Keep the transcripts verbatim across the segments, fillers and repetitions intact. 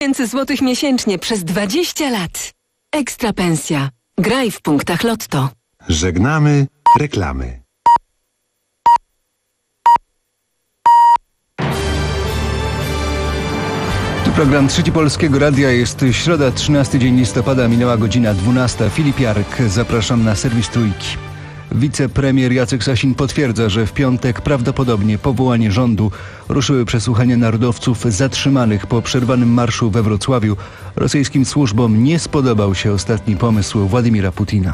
tysięcy złotych miesięcznie przez dwadzieścia lat. Ekstra pensja. Graj w punktach Lotto. Żegnamy reklamy. Tu program Trzeci Polskiego Radia. Jest środa, trzynasty dzień listopada, minęła godzina dwunasta. Filip Jarek, zapraszam na serwis Trójki. Wicepremier Jacek Sasin potwierdza, że w piątek prawdopodobnie po wołaniu rządu ruszyły przesłuchania narodowców zatrzymanych po przerwanym marszu we Wrocławiu. Rosyjskim służbom nie spodobał się ostatni pomysł Władimira Putina.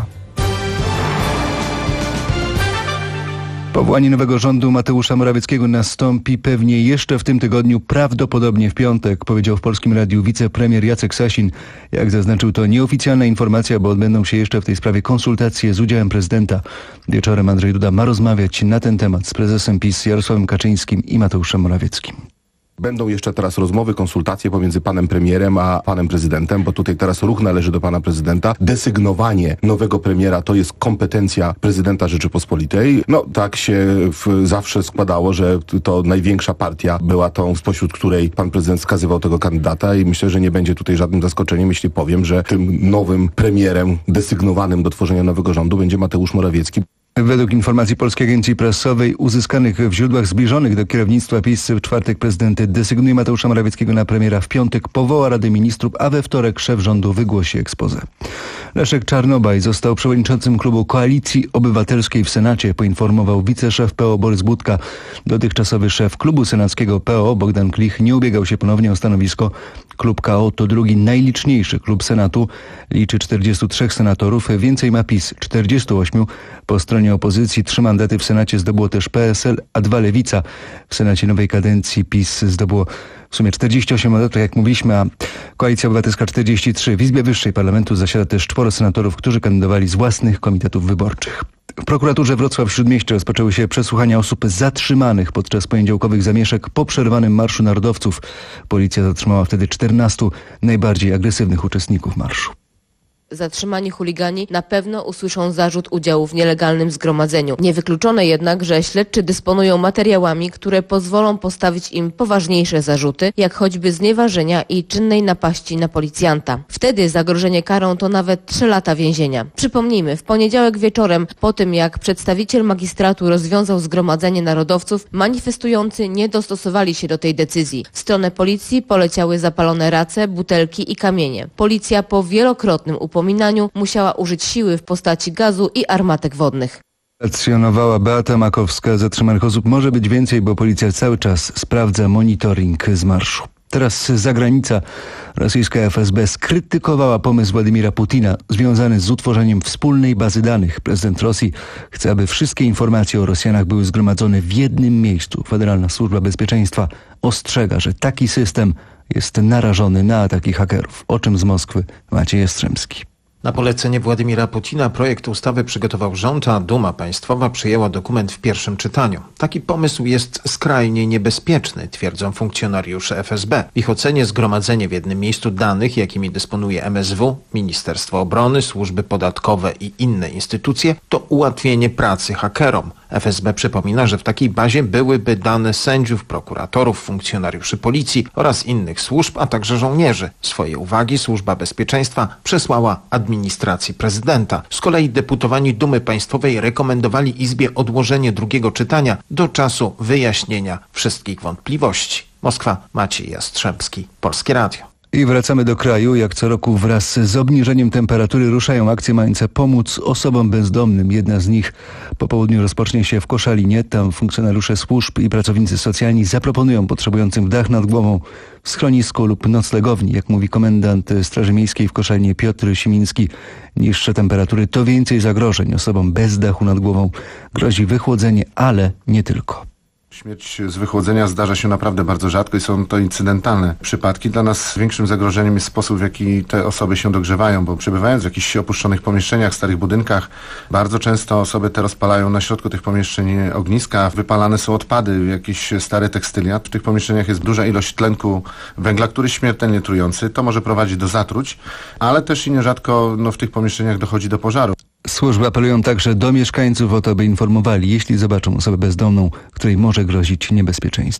Powołanie nowego rządu Mateusza Morawieckiego nastąpi pewnie jeszcze w tym tygodniu, prawdopodobnie w piątek, powiedział w Polskim Radiu wicepremier Jacek Sasin. Jak zaznaczył, to nieoficjalna informacja, bo odbędą się jeszcze w tej sprawie konsultacje z udziałem prezydenta. Wieczorem Andrzej Duda ma rozmawiać na ten temat z prezesem PiS Jarosławem Kaczyńskim i Mateuszem Morawieckim. Będą jeszcze teraz rozmowy, konsultacje pomiędzy panem premierem a panem prezydentem, bo tutaj teraz ruch należy do pana prezydenta. Desygnowanie nowego premiera to jest kompetencja prezydenta Rzeczypospolitej. No tak się w, zawsze składało, że to największa partia była tą, spośród której pan prezydent wskazywał tego kandydata i myślę, że nie będzie tutaj żadnym zaskoczeniem, jeśli powiem, że tym nowym premierem desygnowanym do tworzenia nowego rządu będzie Mateusz Morawiecki. Według informacji Polskiej Agencji Prasowej uzyskanych w źródłach zbliżonych do kierownictwa PiS w czwartek prezydent desygnuje Mateusza Morawieckiego na premiera, w piątek powoła Radę Ministrów, a we wtorek szef rządu wygłosi expose. Leszek Czarnobaj został przewodniczącym klubu Koalicji Obywatelskiej w Senacie, poinformował wiceszef P O Borys Budka. Dotychczasowy szef klubu senackiego P O Bogdan Klich nie ubiegał się ponownie o stanowisko. Klub K O to drugi najliczniejszy klub Senatu, liczy czterdziestu trzech senatorów, więcej ma PiS, czterdziestu ośmiu. Po stronie opozycji trzy mandaty w Senacie zdobyło też P S L, a dwa Lewica. W Senacie nowej kadencji PiS zdobyło w sumie czterdzieści osiem mandatów, jak mówiliśmy, a Koalicja Obywatelska czterdzieści trzy. W Izbie Wyższej Parlamentu zasiada też czworo senatorów, którzy kandydowali z własnych komitetów wyborczych. W prokuraturze Wrocław-Śródmieście rozpoczęły się przesłuchania osób zatrzymanych podczas poniedziałkowych zamieszek po przerwanym marszu narodowców. Policja zatrzymała wtedy czternastu najbardziej agresywnych uczestników marszu. Zatrzymani chuligani na pewno usłyszą zarzut udziału w nielegalnym zgromadzeniu. Niewykluczone jednak, że śledczy dysponują materiałami, które pozwolą postawić im poważniejsze zarzuty, jak choćby znieważenia i czynnej napaści na policjanta. Wtedy zagrożenie karą to nawet trzy lata więzienia. Przypomnijmy, w poniedziałek wieczorem, po tym jak przedstawiciel magistratu rozwiązał zgromadzenie narodowców, manifestujący nie dostosowali się do tej decyzji. W stronę policji poleciały zapalone race, butelki i kamienie. Policja po wielokrotnym upominaniu musiała użyć siły w postaci gazu i armatek wodnych. Relacjonowała Beata Makowska. Zatrzymanych osób może być więcej, bo policja cały czas sprawdza monitoring z marszu. Teraz zagranica. Rosyjska F S B skrytykowała pomysł Władimira Putina związany z utworzeniem wspólnej bazy danych. Prezydent Rosji chce, aby wszystkie informacje o Rosjanach były zgromadzone w jednym miejscu. Federalna Służba Bezpieczeństwa ostrzega, że taki system jest narażony na ataki hakerów. O czym z Moskwy Maciej Jastrzębski. Na polecenie Władimira Putina projekt ustawy przygotował rząd, a Duma Państwowa przyjęła dokument w pierwszym czytaniu. Taki pomysł jest skrajnie niebezpieczny, twierdzą funkcjonariusze F S B. W ich ocenie zgromadzenie w jednym miejscu danych, jakimi dysponuje M S W, Ministerstwo Obrony, służby podatkowe i inne instytucje, to ułatwienie pracy hakerom. F S B przypomina, że w takiej bazie byłyby dane sędziów, prokuratorów, funkcjonariuszy policji oraz innych służb, a także żołnierzy. Swoje uwagi Służba Bezpieczeństwa przesłała administracji prezydenta. Z kolei deputowani Dumy Państwowej rekomendowali Izbie odłożenie drugiego czytania do czasu wyjaśnienia wszystkich wątpliwości. Moskwa, Maciej Jastrzębski, Polskie Radio. I wracamy do kraju. Jak co roku wraz z obniżeniem temperatury ruszają akcje mające pomóc osobom bezdomnym. Jedna z nich po południu rozpocznie się w Koszalinie. Tam funkcjonariusze służb i pracownicy socjalni zaproponują potrzebującym dach nad głową w schronisku lub noclegowni. Jak mówi komendant Straży Miejskiej w Koszalinie Piotr Simiński, niższe temperatury to więcej zagrożeń. Osobom bez dachu nad głową grozi wychłodzenie, ale nie tylko. Śmierć z wychłodzenia zdarza się naprawdę bardzo rzadko i są to incydentalne przypadki. Dla nas większym zagrożeniem jest sposób, w jaki te osoby się dogrzewają, bo przebywając w jakichś opuszczonych pomieszczeniach, starych budynkach, bardzo często osoby te rozpalają na środku tych pomieszczeń ogniska, wypalane są odpady, jakieś stare tekstylia. W tych pomieszczeniach jest duża ilość tlenku węgla, który jest śmiertelnie trujący. To może prowadzić do zatruć, ale też i nierzadko no, w tych pomieszczeniach dochodzi do pożaru. Służby apelują także do mieszkańców o to, by informowali, jeśli zobaczą osobę bezdomną, której może grozić niebezpieczeństwo. To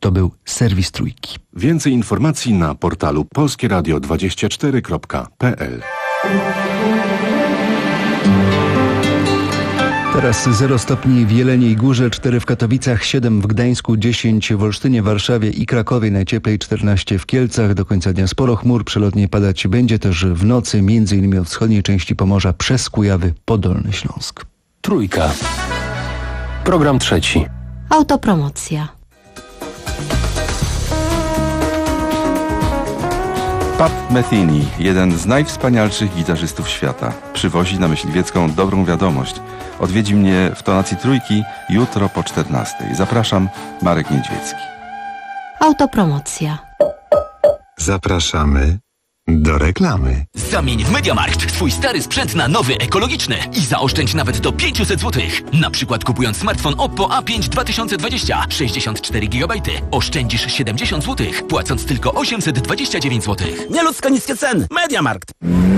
To był serwis Trójki. Więcej informacji na portalu polskie radio dwadzieścia cztery kropka p l. Teraz zero stopni w Jeleniej Górze, cztery w Katowicach, siedem w Gdańsku, dziesięć w Olsztynie, Warszawie i Krakowie, najcieplej czternaście w Kielcach. Do końca dnia sporo chmur, przelotnie padać będzie też w nocy, między innymi od wschodniej części Pomorza przez Kujawy po Dolny Śląsk. Trójka. Program trzeci. Autopromocja. Pat Metheny, jeden z najwspanialszych gitarzystów świata, przywozi na Myśliwiecką dobrą wiadomość. Odwiedzi mnie w tonacji Trójki jutro po czternastej. Zapraszam, Marek Niedźwiecki. Autopromocja. Zapraszamy do reklamy. Zamień w MediaMarkt swój stary sprzęt na nowy, ekologiczny i zaoszczędź nawet do pięćset złotych. Na przykład kupując smartfon Oppo A pięć dwa tysiące dwadzieścia, sześćdziesiąt cztery gigabajty, oszczędzisz siedemdziesiąt złotych, płacąc tylko osiemset dwadzieścia dziewięć złotych. Nieludzko niskie ceny. MediaMarkt.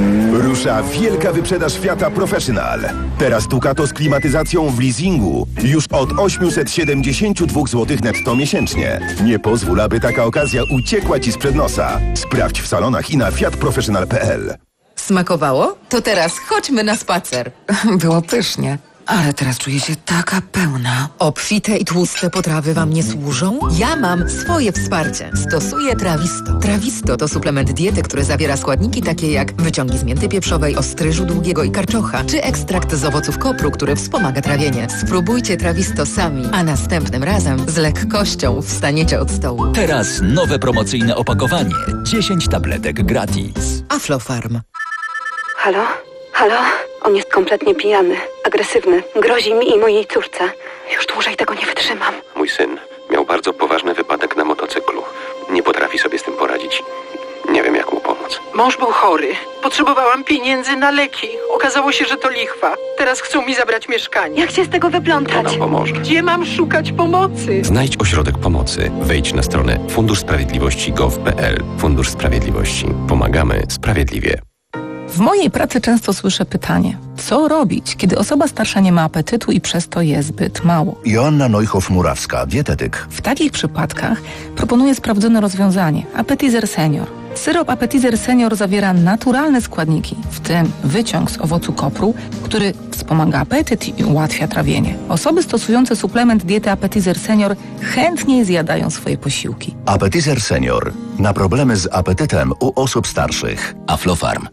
Rusza wielka wyprzedaż Fiata Professional. Teraz Ducato z klimatyzacją w leasingu już od osiemset siedemdziesiąt dwa złotych netto miesięcznie. Nie pozwól, aby taka okazja uciekła Ci sprzed nosa. Sprawdź w salonach i na fiat professional kropka p l. Smakowało? To teraz chodźmy na spacer. Było pysznie. Ale teraz czuję się taka pełna. Obfite i tłuste potrawy wam nie służą? Ja mam swoje wsparcie. Stosuję Trawisto. Trawisto to suplement diety, który zawiera składniki takie jak wyciągi z mięty pieprzowej, ostryżu długiego i karczocha, czy ekstrakt z owoców kopru, który wspomaga trawienie. Spróbujcie Trawisto sami, a następnym razem z lekkością wstaniecie od stołu. Teraz nowe promocyjne opakowanie. dziesięć tabletek gratis. Aflofarm. Halo? Halo? On jest kompletnie pijany, agresywny, grozi mi i mojej córce. Już dłużej tego nie wytrzymam. Mój syn miał bardzo poważny wypadek na motocyklu. Nie potrafi sobie z tym poradzić. Nie wiem, jak mu pomóc. Mąż był chory. Potrzebowałam pieniędzy na leki. Okazało się, że to lichwa. Teraz chcą mi zabrać mieszkanie. Jak się z tego wyplątać? Kto nam pomoże? Gdzie mam szukać pomocy? Znajdź ośrodek pomocy. Wejdź na stronę fundusz sprawiedliwości kropka gov kropka p l. Fundusz Sprawiedliwości. Pomagamy sprawiedliwie. W mojej pracy często słyszę pytanie, co robić, kiedy osoba starsza nie ma apetytu i przez to je zbyt mało? Joanna Neuchow-Murawska, dietetyk. W takich przypadkach proponuję sprawdzone rozwiązanie – Appetizer Senior. Syrop Appetizer Senior zawiera naturalne składniki, w tym wyciąg z owocu kopru, który wspomaga apetyt i ułatwia trawienie. Osoby stosujące suplement diety Appetizer Senior chętniej zjadają swoje posiłki. Appetizer Senior. Na problemy z apetytem u osób starszych. Aflofarm.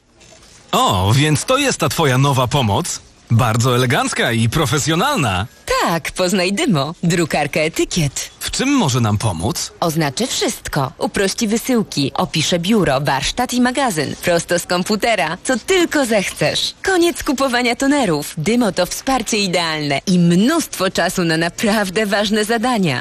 O, więc to jest ta twoja nowa pomoc? Bardzo elegancka i profesjonalna. Tak, poznaj Dymo, drukarka etykiet. W czym może nam pomóc? Oznaczy wszystko. Uprości wysyłki, opisze biuro, warsztat i magazyn. Prosto z komputera, co tylko zechcesz. Koniec kupowania tonerów. Dymo to wsparcie idealne i mnóstwo czasu na naprawdę ważne zadania.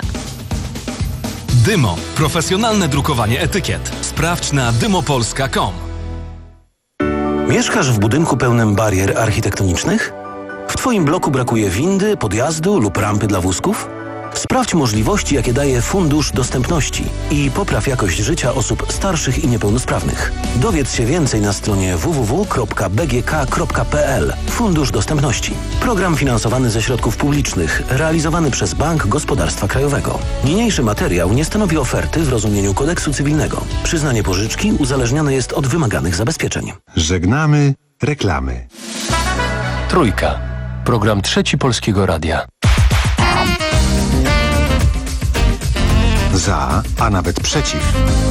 Dymo. Profesjonalne drukowanie etykiet. Sprawdź na dymopolska kropka com. Mieszkasz w budynku pełnym barier architektonicznych? W Twoim bloku brakuje windy, podjazdu lub rampy dla wózków? Sprawdź możliwości, jakie daje Fundusz Dostępności i popraw jakość życia osób starszych i niepełnosprawnych. Dowiedz się więcej na stronie w w w kropka b g k kropka p l. Fundusz Dostępności. Program finansowany ze środków publicznych, realizowany przez Bank Gospodarstwa Krajowego. Niniejszy materiał nie stanowi oferty w rozumieniu kodeksu cywilnego. Przyznanie pożyczki uzależnione jest od wymaganych zabezpieczeń. Żegnamy reklamy. Trójka. Program trzeci Polskiego Radia. Za, a nawet przeciw.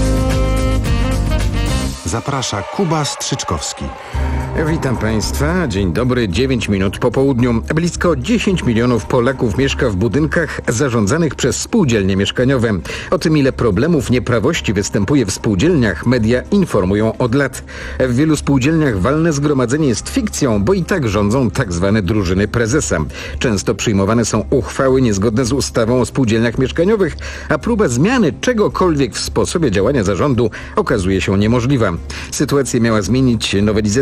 Zaprasza Kuba Strzyczkowski. Witam Państwa. Dzień dobry. dziewięć minut po południu. Blisko dziesięć milionów Polaków mieszka w budynkach zarządzanych przez spółdzielnie mieszkaniowe. O tym, ile problemów nieprawości występuje w spółdzielniach, media informują od lat. W wielu spółdzielniach walne zgromadzenie jest fikcją, bo i tak rządzą tak zwane drużyny prezesa. Często przyjmowane są uchwały niezgodne z ustawą o spółdzielniach mieszkaniowych, a próba zmiany czegokolwiek w sposobie działania zarządu okazuje się niemożliwa. Sytuację miała zmienić nowelizacja ustawy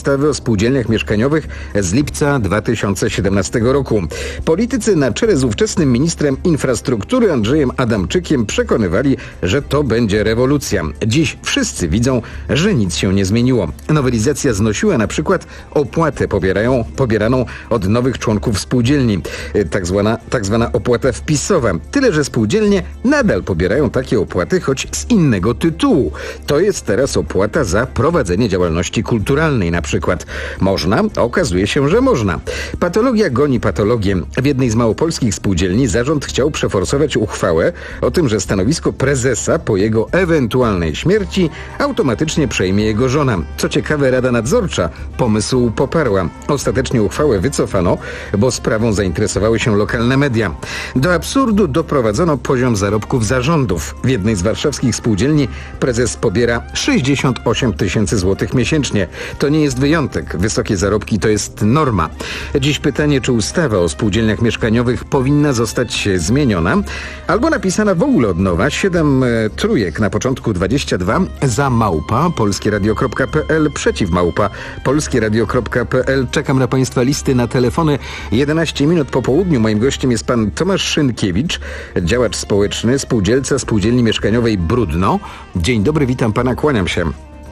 ustawy o spółdzielniach mieszkaniowych z lipca dwa tysiące siedemnastego roku. Politycy na czele z ówczesnym ministrem infrastruktury Andrzejem Adamczykiem przekonywali, że to będzie rewolucja. Dziś wszyscy widzą, że nic się nie zmieniło. Nowelizacja znosiła na przykład opłatę pobierają, pobieraną od nowych członków spółdzielni, tak zwana, tak zwana opłata wpisowa. Tyle, że spółdzielnie nadal pobierają takie opłaty, choć z innego tytułu. To jest teraz opłata za prowadzenie działalności kulturalnej na przykład. Można? Okazuje się, że można. Patologia goni patologię. W jednej z małopolskich spółdzielni zarząd chciał przeforsować uchwałę o tym, że stanowisko prezesa po jego ewentualnej śmierci automatycznie przejmie jego żona. Co ciekawe, Rada Nadzorcza pomysł poparła. Ostatecznie uchwałę wycofano, bo sprawą zainteresowały się lokalne media. Do absurdu doprowadzono poziom zarobków zarządów. W jednej z warszawskich spółdzielni prezes pobiera sześćdziesiąt osiem tysięcy złotych miesięcznie. To nie jest wyjątek. Wysokie zarobki to jest norma. Dziś pytanie, czy ustawa o spółdzielniach mieszkaniowych powinna zostać zmieniona albo napisana w ogóle od nowa. Siedem e, trójek na początku dwadzieścia dwa, za małpa polskieradio kropka p l, przeciw małpa polskieradio kropka p l. Czekam na Państwa listy na telefony. jedenaście minut po południu. Moim gościem jest pan Tomasz Szynkiewicz, działacz społeczny, spółdzielca spółdzielni mieszkaniowej Brudno. Dzień dobry, witam pana, kłaniam się.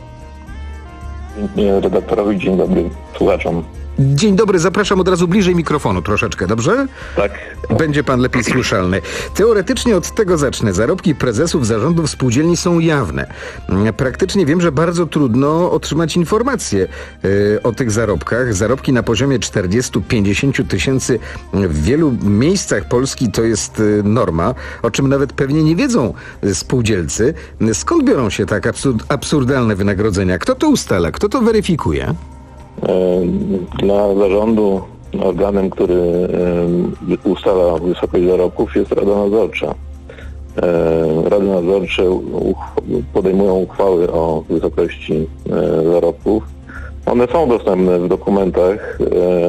Dzień redaktorowi, dzień dobry słuchaczom. Dzień dobry, zapraszam od razu bliżej mikrofonu troszeczkę, dobrze? Tak. Będzie pan lepiej słyszalny. Teoretycznie od tego zacznę. Zarobki prezesów zarządów spółdzielni są jawne. Praktycznie wiem, że bardzo trudno otrzymać informacje y, o tych zarobkach. Zarobki na poziomie czterdzieści do pięćdziesięciu tysięcy w wielu miejscach Polski to jest y, norma, o czym nawet pewnie nie wiedzą spółdzielcy. Skąd biorą się tak absurd, absurdalne wynagrodzenia? Kto to ustala? Kto to weryfikuje? Dla zarządu organem, który ustala wysokość zarobków, jest Rada Nadzorcza. Rady Nadzorcze podejmują uchwały o wysokości zarobków. One są dostępne w dokumentach.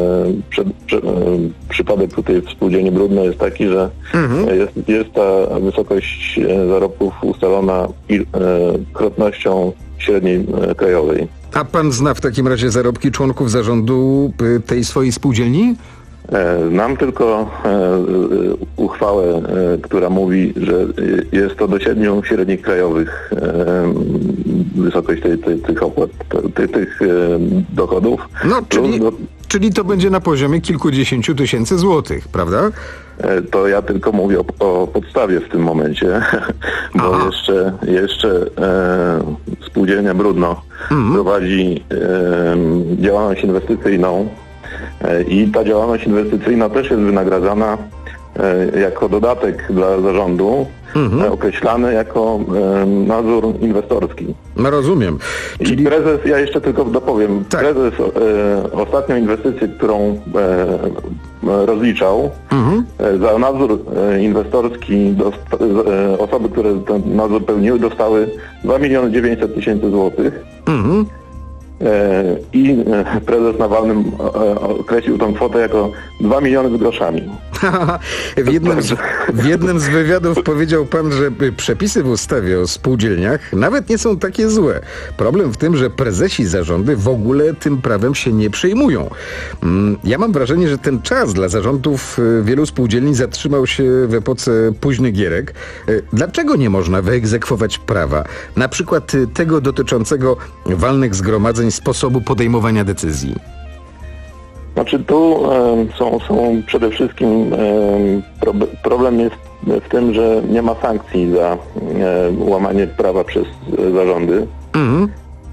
Przypadek tutaj w spółdzielni Brudno jest taki, że mhm. jest, jest ta wysokość zarobków ustalona krotnością średniej krajowej. A pan zna w takim razie zarobki członków zarządu tej swojej spółdzielni? Znam tylko uchwałę, która mówi, że jest to do siedmiu średnich krajowych wysokość tej, tej, tych opłat, tych, tych dochodów. No, czyli, czyli to będzie na poziomie kilkudziesięciu tysięcy złotych, prawda? To ja tylko mówię o, o podstawie w tym momencie, bo Aha. jeszcze, jeszcze e, spółdzielnia Brudno mhm. prowadzi e, działalność inwestycyjną e, i ta działalność inwestycyjna też jest wynagradzana e, jako dodatek dla zarządu, mhm. e, określany jako e, nadzór inwestorski. No rozumiem. Czyli... I prezes, ja jeszcze tylko dopowiem, tak. prezes e, ostatnią inwestycję, którą e, rozliczał, mhm. e, za nadzór e, inwestorski dosta, e, osoby, które ten nadzór pełniły, dostały dwa miliony dziewięćset tysięcy złotych. Mhm. E, I e, prezes na walnym e, określił tą kwotę jako dwa miliony z groszami. w, jednym z, w jednym z wywiadów powiedział pan, że przepisy w ustawie o spółdzielniach nawet nie są takie złe. Problem w tym, że prezesi zarządy w ogóle tym prawem się nie przejmują. Ja mam wrażenie, że ten czas dla zarządów wielu spółdzielni zatrzymał się w epoce późnych gierek. Dlaczego nie można wyegzekwować prawa? Na przykład tego dotyczącego walnych zgromadzeń, sposobu podejmowania decyzji. Znaczy tu e, są, są przede wszystkim e, pro, problem jest w tym, że nie ma sankcji za e, łamanie prawa przez e, zarządy. Mhm.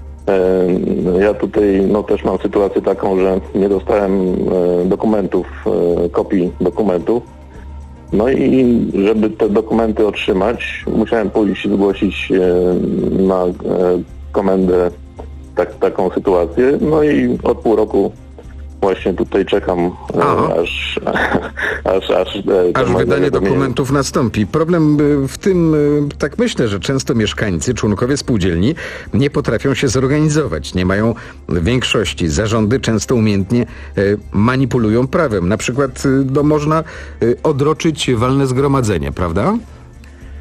E, ja tutaj no, też mam sytuację taką, że nie dostałem e, dokumentów, e, kopii dokumentów. No i żeby te dokumenty otrzymać, musiałem pójść zgłosić e, na e, komendę tak, taką sytuację. No i od pół roku właśnie tutaj czekam, e, aż, aż, aż, e, aż wydanie dokumentów nastąpi. Problem w tym, tak myślę, że często mieszkańcy, członkowie spółdzielni nie potrafią się zorganizować, nie mają większości. Zarządy często umiejętnie e, manipulują prawem. Na przykład no, można e, odroczyć walne zgromadzenie, prawda?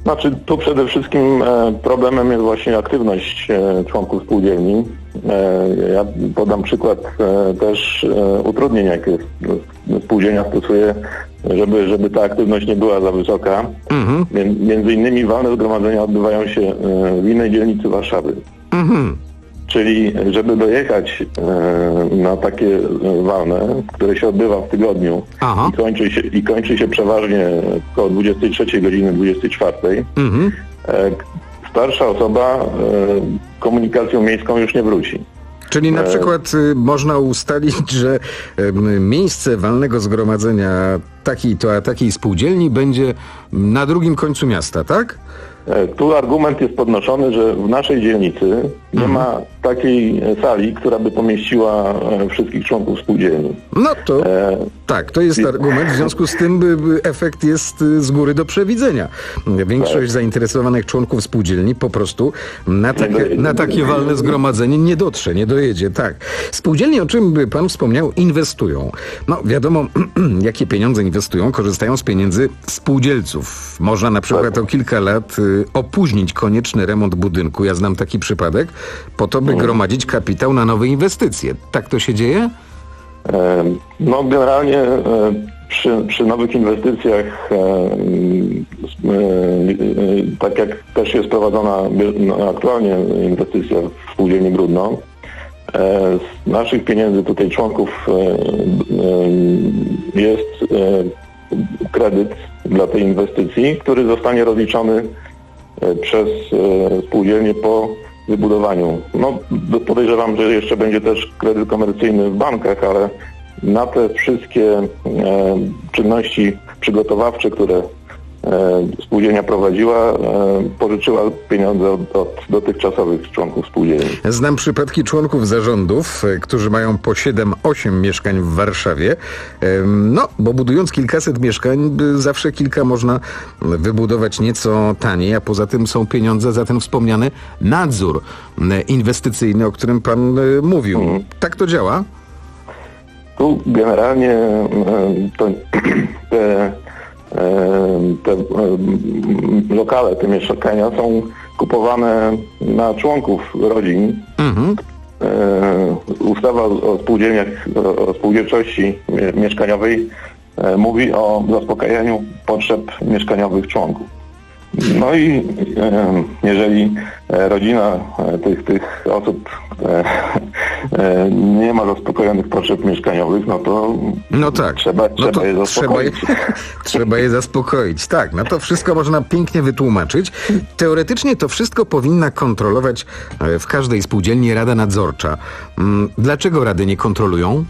Znaczy tu przede wszystkim e, problemem jest właśnie aktywność e, członków spółdzielni. E, ja podam przykład e, też e, utrudnień, jakie spółdzielnia stosuje, żeby, żeby ta aktywność nie była za wysoka. Mhm. Między innymi walne zgromadzenia odbywają się e, w innej dzielnicy Warszawy. Mhm. Czyli żeby dojechać e, na takie walne, które się odbywa w tygodniu i kończy, się, i kończy się przeważnie około dwudziestej trzeciej godziny, dwudziestej czwartej, mhm. e, starsza osoba e, komunikacją miejską już nie wróci. Czyli na przykład y, można ustalić, że y, miejsce walnego zgromadzenia takiej to a takiej spółdzielni będzie na drugim końcu miasta, tak? Tu argument jest podnoszony, że w naszej dzielnicy nie mhm. ma takiej sali, która by pomieściła wszystkich członków spółdzielni. No to e... tak, to jest argument. W związku z tym efekt jest z góry do przewidzenia. Większość tak. zainteresowanych członków spółdzielni po prostu na takie, na takie walne zgromadzenie nie dotrze, nie dojedzie. Tak. Spółdzielnie, o czym pan wspomniał, inwestują. No wiadomo, jakie pieniądze inwestują, korzystają z pieniędzy spółdzielców. Można na przykład tak. o kilka lat opóźnić konieczny remont budynku. Ja znam taki przypadek, po to, by hmm. gromadzić kapitał na nowe inwestycje. Tak to się dzieje? No generalnie przy, przy nowych inwestycjach, tak jak też jest prowadzona aktualnie inwestycja w spółdzielni Brudno, z naszych pieniędzy tutaj członków jest kredyt dla tej inwestycji, który zostanie rozliczony przez spółdzielnię po wybudowaniu. No, podejrzewam, że jeszcze będzie też kredyt komercyjny w bankach, ale na te wszystkie e, czynności przygotowawcze, które e, spółdzielnia prowadziła, e, pożyczyła pieniądze od, od dotychczasowych członków spółdzielni. Znam przypadki członków zarządów, e, którzy mają po siedem osiem mieszkań w Warszawie. E, no, bo budując kilkaset mieszkań, zawsze kilka można wybudować nieco taniej, a poza tym są pieniądze za ten wspomniany nadzór e, inwestycyjny, o którym pan e, mówił. Mhm. Tak to działa? Tu generalnie e, to, te te lokale, te mieszkania są kupowane na członków rodzin. Mhm. Ustawa o spółdzielniach, o spółdzielczości mieszkaniowej mówi o zaspokajaniu potrzeb mieszkaniowych członków. No i jeżeli rodzina tych, tych osób nie ma zaspokojonych potrzeb mieszkaniowych, no to, no tak. trzeba, no trzeba to je zaspokoić. Trzeba je, trzeba je zaspokoić, tak. No to wszystko można pięknie wytłumaczyć. Teoretycznie to wszystko powinna kontrolować w każdej spółdzielni Rada Nadzorcza. Dlaczego rady nie kontrolują?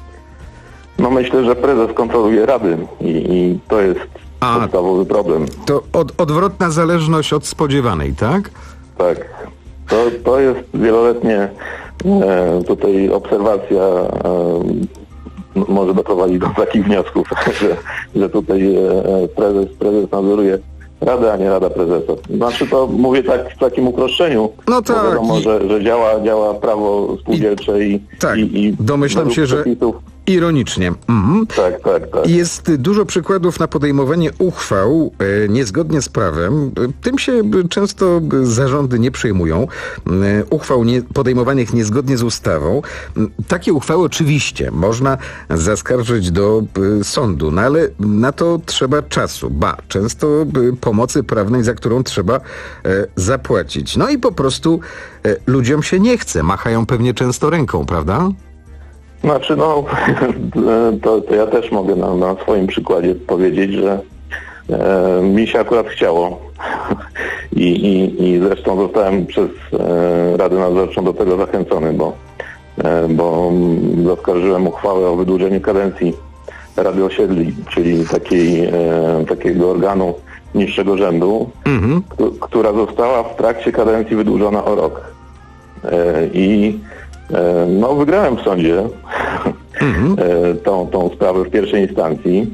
No myślę, że prezes kontroluje rady i, i to jest A, podstawowy problem. To od, odwrotna zależność od spodziewanej, tak? Tak. To, to jest wieloletnie e, tutaj obserwacja e, może doprowadzić do takich wniosków, że, że tutaj e, prezes, prezes nadzoruje Radę, a nie Rada Prezesa. Znaczy to mówię tak w takim uproszczeniu, no tak, bo wiadomo, i... że, że działa, działa prawo spółdzielcze i, i, tak, i, i domyślam się, że ironicznie. Mhm. Tak, tak, tak. Jest dużo przykładów na podejmowanie uchwał e, niezgodnie z prawem. Tym się często zarządy nie przejmują. E, uchwał nie, podejmowanych niezgodnie z ustawą. Takie uchwały oczywiście można zaskarżyć do e, sądu, no ale na to trzeba czasu. Ba, często e, pomocy prawnej, za którą trzeba e, zapłacić. No i po prostu e, ludziom się nie chce. Machają pewnie często ręką, prawda? Znaczy, no, to, to ja też mogę na, na swoim przykładzie powiedzieć, że e, mi się akurat chciało I, i, i zresztą zostałem przez e, Radę Nadzorczą do tego zachęcony, bo, e, bo zaskarżyłem uchwałę o wydłużeniu kadencji Rady Osiedli, czyli takiej, e, takiego organu niższego rzędu, mhm. k- która została w trakcie kadencji wydłużona o rok. E, I No, wygrałem w sądzie mhm. tą, tą sprawę w pierwszej instancji.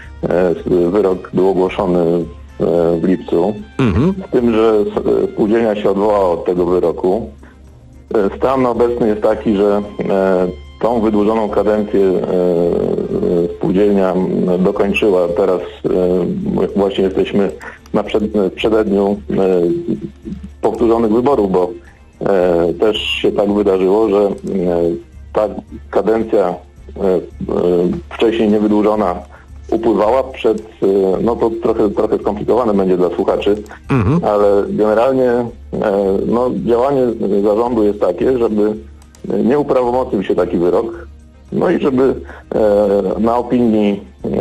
Wyrok był ogłoszony w lipcu. Mhm. Z tym, że spółdzielnia się odwołała od tego wyroku. Stan obecny jest taki, że tą wydłużoną kadencję spółdzielnia dokończyła. Teraz właśnie jesteśmy na przed, przededniu powtórzonych wyborów, bo też się tak wydarzyło, że ta kadencja wcześniej niewydłużona upływała przed, no to trochę, trochę skomplikowane będzie dla słuchaczy, mhm. ale generalnie no, działanie zarządu jest takie, żeby nie uprawomocnił się taki wyrok, no i żeby na opinii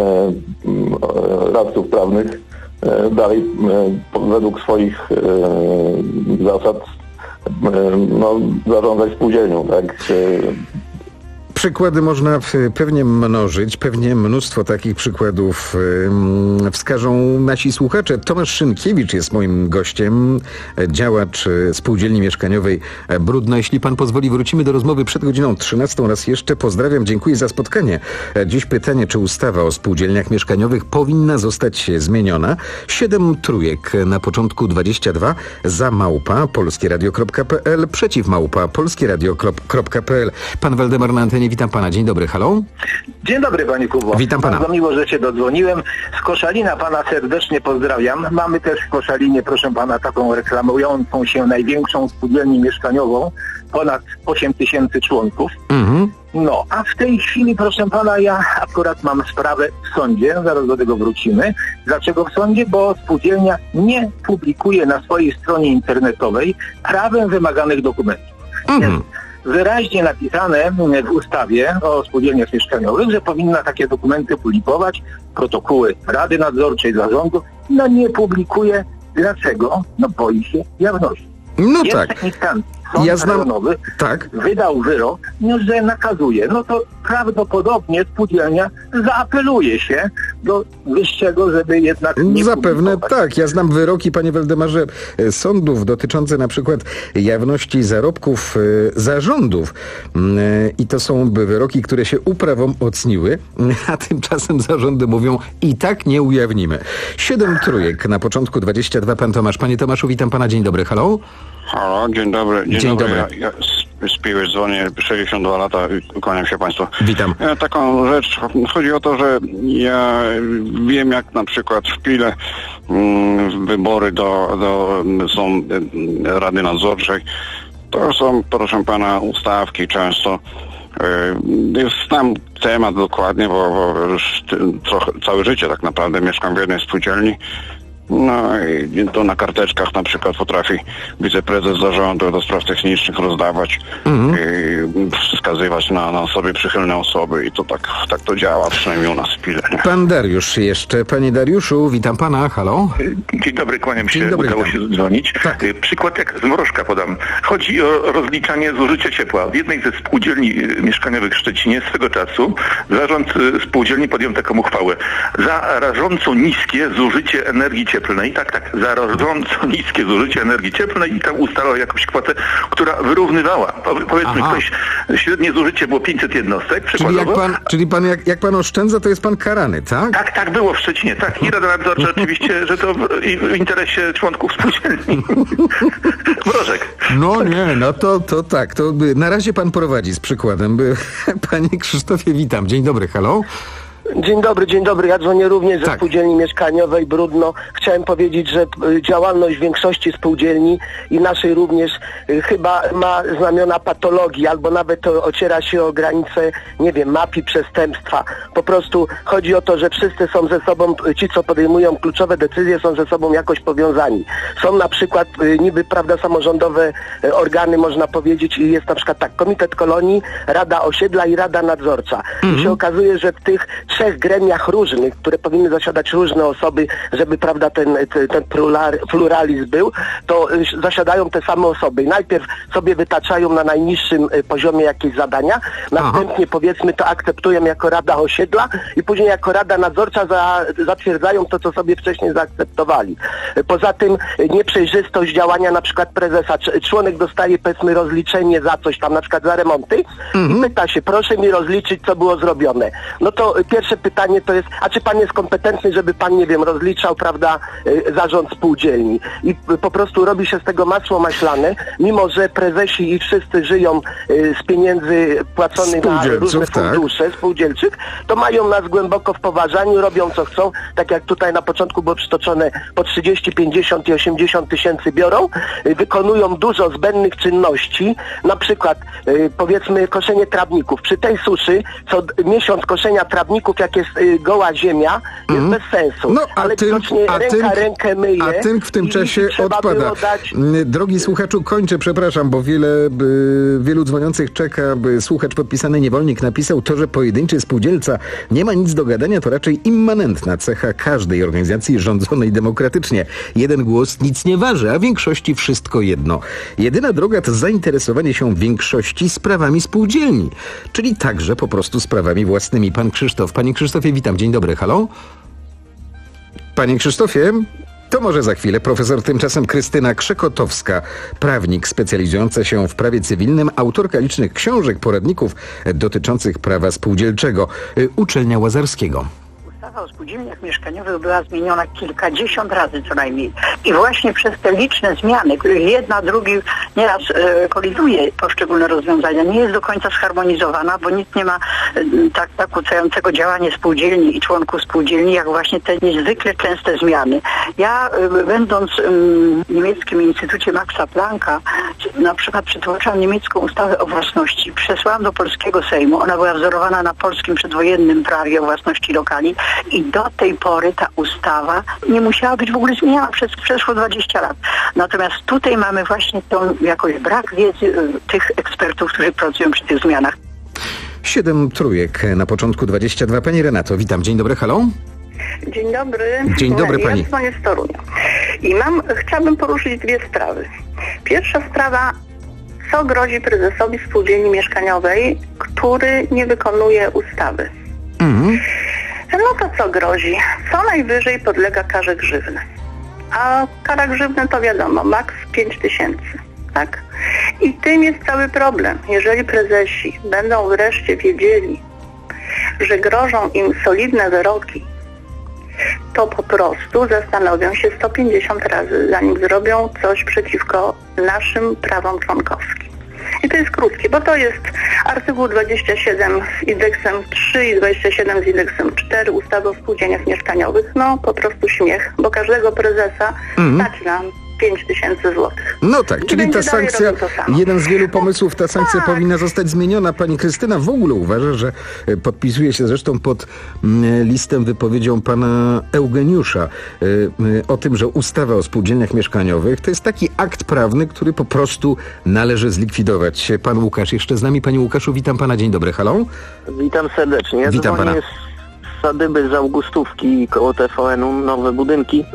radców prawnych dalej według swoich zasad no, zarządzać spółdzielnią, tak? Przykłady można pewnie mnożyć, pewnie mnóstwo takich przykładów wskażą nasi słuchacze. Tomasz Szynkiewicz jest moim gościem, działacz spółdzielni mieszkaniowej Brudno. Jeśli pan pozwoli, wrócimy do rozmowy przed godziną trzynastą. Raz jeszcze pozdrawiam, dziękuję za spotkanie. Dziś pytanie, czy ustawa o spółdzielniach mieszkaniowych powinna zostać zmieniona? Siedem trójek na początku dwadzieścia dwa, za małpa polskieradio kropka p l, przeciw małpa polskieradio kropka p l. Pan Waldemar na antenie. Witam pana. Dzień dobry. Halo? Dzień dobry, panie Kubo. Witam pana. Bardzo miło, że się dodzwoniłem. Z Koszalina pana serdecznie pozdrawiam. Mamy też w Koszalinie, proszę pana, taką reklamującą się największą spółdzielnię mieszkaniową. Ponad osiem tysięcy członków. Mhm. No, a w tej chwili, proszę pana, ja akurat mam sprawę w sądzie. Zaraz do tego wrócimy. Dlaczego w sądzie? Bo spółdzielnia nie publikuje na swojej stronie internetowej prawem wymaganych dokumentów. Mhm. Wyraźnie napisane w ustawie o spółdzielniach mieszkaniowych, że powinna takie dokumenty publikować, protokoły Rady Nadzorczej, Zarządu. No nie publikuje. Dlaczego? No boi się jawności. No Jest tak. taki stan. Sąd Ja znam... rejonowy tak. wydał wyrok, no, że nakazuje. No to prawdopodobnie spółdzielnia zaapeluje się do wyższego, żeby jednak nie Zapewne publikować. tak. Ja znam wyroki, panie Waldemarze, sądów dotyczące na przykład jawności zarobków zarządów. I to są wyroki, które się uprawomocniły, a tymczasem zarządy mówią, i tak nie ujawnimy. Siedem trójek na początku dwadzieścia dwa. Pan Tomasz. Panie Tomaszu, witam pana. Dzień dobry. Halo? Halo, dzień dobry. Dzień, dzień dobry. dobry. Ja, ja z, z Piły dzwonię, sześćdziesiąt dwa lata, kłaniam się państwu. Witam. Ja, taką rzecz, chodzi o to, że ja wiem, jak na przykład w Pile mm, wybory do, do są y, Rady Nadzorczej. To są, proszę pana, ustawki często. Y, znam temat dokładnie, bo, bo już trochę, całe życie tak naprawdę mieszkam w jednej spółdzielni. No i to na karteczkach na przykład potrafi wiceprezes zarządu do spraw technicznych rozdawać mhm. i wskazywać na, na sobie przychylne osoby i to tak, tak to działa, przynajmniej u nas w Pile. Pan Dariusz jeszcze. Panie Dariuszu, witam pana. Halo? Dzień dobry, kłaniam się. Dzień dobry, Udało witam. się dzwonić. Tak. Przykład jak z Mrożka podam. Chodzi o rozliczanie zużycia ciepła. W jednej ze spółdzielni mieszkaniowych w Szczecinie swego czasu zarząd spółdzielni podjął taką uchwałę. Za rażąco niskie zużycie energii cieplnej, tak, tak, za rażąco niskie zużycie energii cieplnej i tam ustalał jakąś kwotę, która wyrównywała. Po, powiedzmy, Aha. ktoś, średnie zużycie było pięćset jednostek, Czyli przykładowo. jak pan, czyli pan jak, jak pan oszczędza, to jest pan karany, tak? Tak, tak było w Szczecinie, tak. I Rada Nadzorcza oczywiście, że to w, i w interesie członków spółdzielni. Mrożek. No nie, no to, to tak, to by, na razie pan prowadzi z przykładem. By, panie Krzysztofie, witam. Dzień dobry, halo. Dzień dobry, dzień dobry. Ja dzwonię również ze Tak. spółdzielni mieszkaniowej Brudno. Chciałem powiedzieć, że y, działalność większości spółdzielni i naszej również y, chyba ma znamiona patologii, albo nawet to ociera się o granice, nie wiem, mafii, przestępstwa. Po prostu chodzi o to, że wszyscy są ze sobą, ci co podejmują kluczowe decyzje, są ze sobą jakoś powiązani. Są na przykład y, niby, prawda, samorządowe y, organy, można powiedzieć, i jest na przykład tak, Komitet Kolonii, Rada Osiedla i Rada Nadzorcza. Mhm. I się okazuje, że w tych trzech gremiach różnych, które powinny zasiadać różne osoby, żeby, prawda, ten, ten, ten pluralizm był, to y, zasiadają te same osoby. I najpierw sobie wytaczają na najniższym y, poziomie jakieś zadania, następnie, powiedzmy, to akceptują jako Rada Osiedla i później jako Rada Nadzorcza za, zatwierdzają to, co sobie wcześniej zaakceptowali. Y, poza tym y, nieprzejrzystość działania na przykład prezesa. Cz- członek dostaje, powiedzmy, rozliczenie za coś tam, na przykład za remonty, mhm. i pyta się, proszę mi rozliczyć, co było zrobione. No to y, pierwszy pierwsze pytanie to jest, a czy pan jest kompetentny, żeby pan, nie wiem, rozliczał, prawda, y, zarząd spółdzielni. I y, po prostu robi się z tego masło maślane, mimo że prezesi i wszyscy żyją y, z pieniędzy płaconych na różne fundusze tak. spółdzielczych, to mają nas głęboko w poważaniu, robią co chcą, tak jak tutaj na początku było przytoczone, po trzydzieści, pięćdziesiąt i osiemdziesiąt tysięcy biorą, y, wykonują dużo zbędnych czynności, na przykład y, powiedzmy koszenie trawników. Przy tej suszy co d- miesiąc koszenia trawników, jak jest y, goła ziemia, jest mm. bez sensu. No, a ale tynk, widocznie a ręka tynk, rękę myje. A tynk w tym czasie odpada. Dać... Drogi słuchaczu, kończę, przepraszam, bo wiele, by, wielu dzwoniących czeka, by słuchacz podpisany niewolnik napisał to, że pojedynczy spółdzielca nie ma nic do gadania, to raczej immanentna cecha każdej organizacji rządzonej demokratycznie. Jeden głos nic nie waży, a większości wszystko jedno. Jedyna droga to zainteresowanie się większości sprawami spółdzielni, czyli także po prostu sprawami własnymi. Pan Krzysztof. Panie Krzysztofie, witam. Dzień dobry. Halo? Panie Krzysztofie? To może za chwilę. Profesor tymczasem Krystyna Krzekotowska, prawnik specjalizująca się w prawie cywilnym, autorka licznych książek, poradników dotyczących prawa spółdzielczego. Uczelnia Łazarskiego. Ustawa o spółdzielniach mieszkaniowych była zmieniona kilkadziesiąt razy co najmniej. I właśnie przez te liczne zmiany, których jedna, drugi nieraz e, koliduje poszczególne rozwiązania, nie jest do końca zharmonizowana, bo nic nie ma e, tak zakłócającego działanie spółdzielni i członków spółdzielni, jak właśnie te niezwykle częste zmiany. Ja e, będąc e, w niemieckim Instytucie Maxa Plancka, na przykład przytoczyłam niemiecką ustawę o własności, przesłałam do polskiego Sejmu. Ona była wzorowana na polskim przedwojennym prawie o własności lokali. I do tej pory ta ustawa nie musiała być w ogóle zmieniana przez przeszło dwadzieścia lat. Natomiast tutaj mamy właśnie tą jakoś brak wiedzy y, tych ekspertów, którzy pracują przy tych zmianach. Siedem trójek na początku dwadzieścia dwa. Pani Renato, witam. Dzień dobry, halo. Dzień dobry. Dzień dobry pani. Ja dzwonię z Torunia. I mam, chciałabym poruszyć dwie sprawy. Pierwsza sprawa, co grozi prezesowi spółdzielni mieszkaniowej, który nie wykonuje ustawy. Mhm. No to co grozi? Co najwyżej podlega karze grzywny. A kara grzywna to wiadomo, maks pięć tysięcy. Tak? I tym jest cały problem. Jeżeli prezesi będą wreszcie wiedzieli, że grożą im solidne wyroki, to po prostu zastanowią się sto pięćdziesiąt razy, zanim zrobią coś przeciwko naszym prawom członkowskim. I to jest krótkie, bo to jest artykuł dwadzieścia siedem z indeksem trzy i dwadzieścia siedem z indeksem cztery ustawy o spółdzielniach mieszkaniowych. No po prostu śmiech, bo każdego prezesa mm. stać nam pięć tysięcy złotych. No tak, czyli ta sankcja, jeden z wielu pomysłów, ta sankcja tak. powinna zostać zmieniona. Pani Krystyna w ogóle uważa, że podpisuje się zresztą pod listem wypowiedzią pana Eugeniusza o tym, że ustawa o spółdzielniach mieszkaniowych to jest taki akt prawny, który po prostu należy zlikwidować. Pan Łukasz jeszcze z nami. Panie Łukaszu, witam pana. Dzień dobry. Halo? Witam serdecznie. Ja witam pana. Z Sadyby, z Augustówki koło T V N-u, nowe budynki.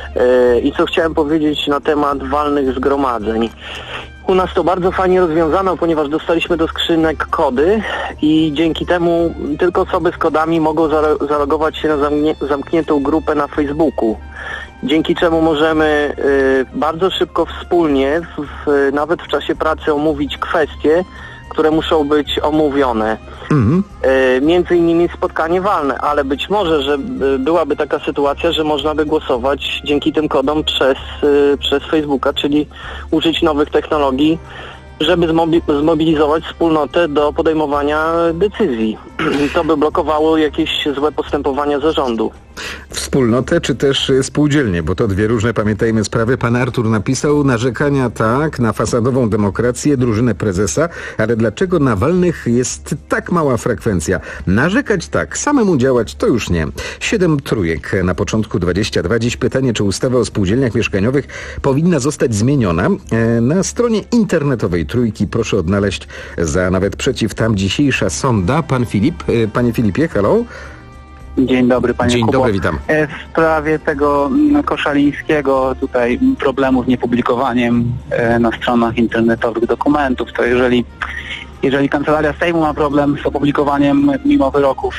I co chciałem powiedzieć na temat walnych zgromadzeń. U nas to bardzo fajnie rozwiązano, ponieważ dostaliśmy do skrzynek kody i dzięki temu tylko osoby z kodami mogą zalogować się na zamknie- zamkniętą grupę na Facebooku. Dzięki czemu możemy y, bardzo szybko wspólnie, w, w, nawet w czasie pracy omówić kwestie, które muszą być omówione. Mhm. E, między innymi spotkanie walne, ale być może, że y, byłaby taka sytuacja, że można by głosować dzięki tym kodom przez, y, przez Facebooka, czyli użyć nowych technologii, żeby zmobi- zmobilizować wspólnotę do podejmowania decyzji. To by blokowało jakieś złe postępowania zarządu. Wspólnotę czy też spółdzielnie, bo to dwie różne, pamiętajmy, sprawy. Pan Artur napisał, narzekania tak na fasadową demokrację, drużynę prezesa, ale dlaczego na walnych jest tak mała frekwencja? Narzekać tak, samemu działać to już nie. Siedem trójek na początku dwadzieścia dwa. Dziś pytanie, czy ustawa o spółdzielniach mieszkaniowych powinna zostać zmieniona. Na stronie internetowej Trójki proszę odnaleźć za nawet przeciw, tam dzisiejsza sonda. Pan Filip, panie Filipie, halo? Dzień dobry, panie Dzień Kubo. dobry, witam. W sprawie tego koszalińskiego tutaj problemu z niepublikowaniem na stronach internetowych dokumentów, to jeżeli, jeżeli Kancelaria Sejmu ma problem z opublikowaniem mimo wyroków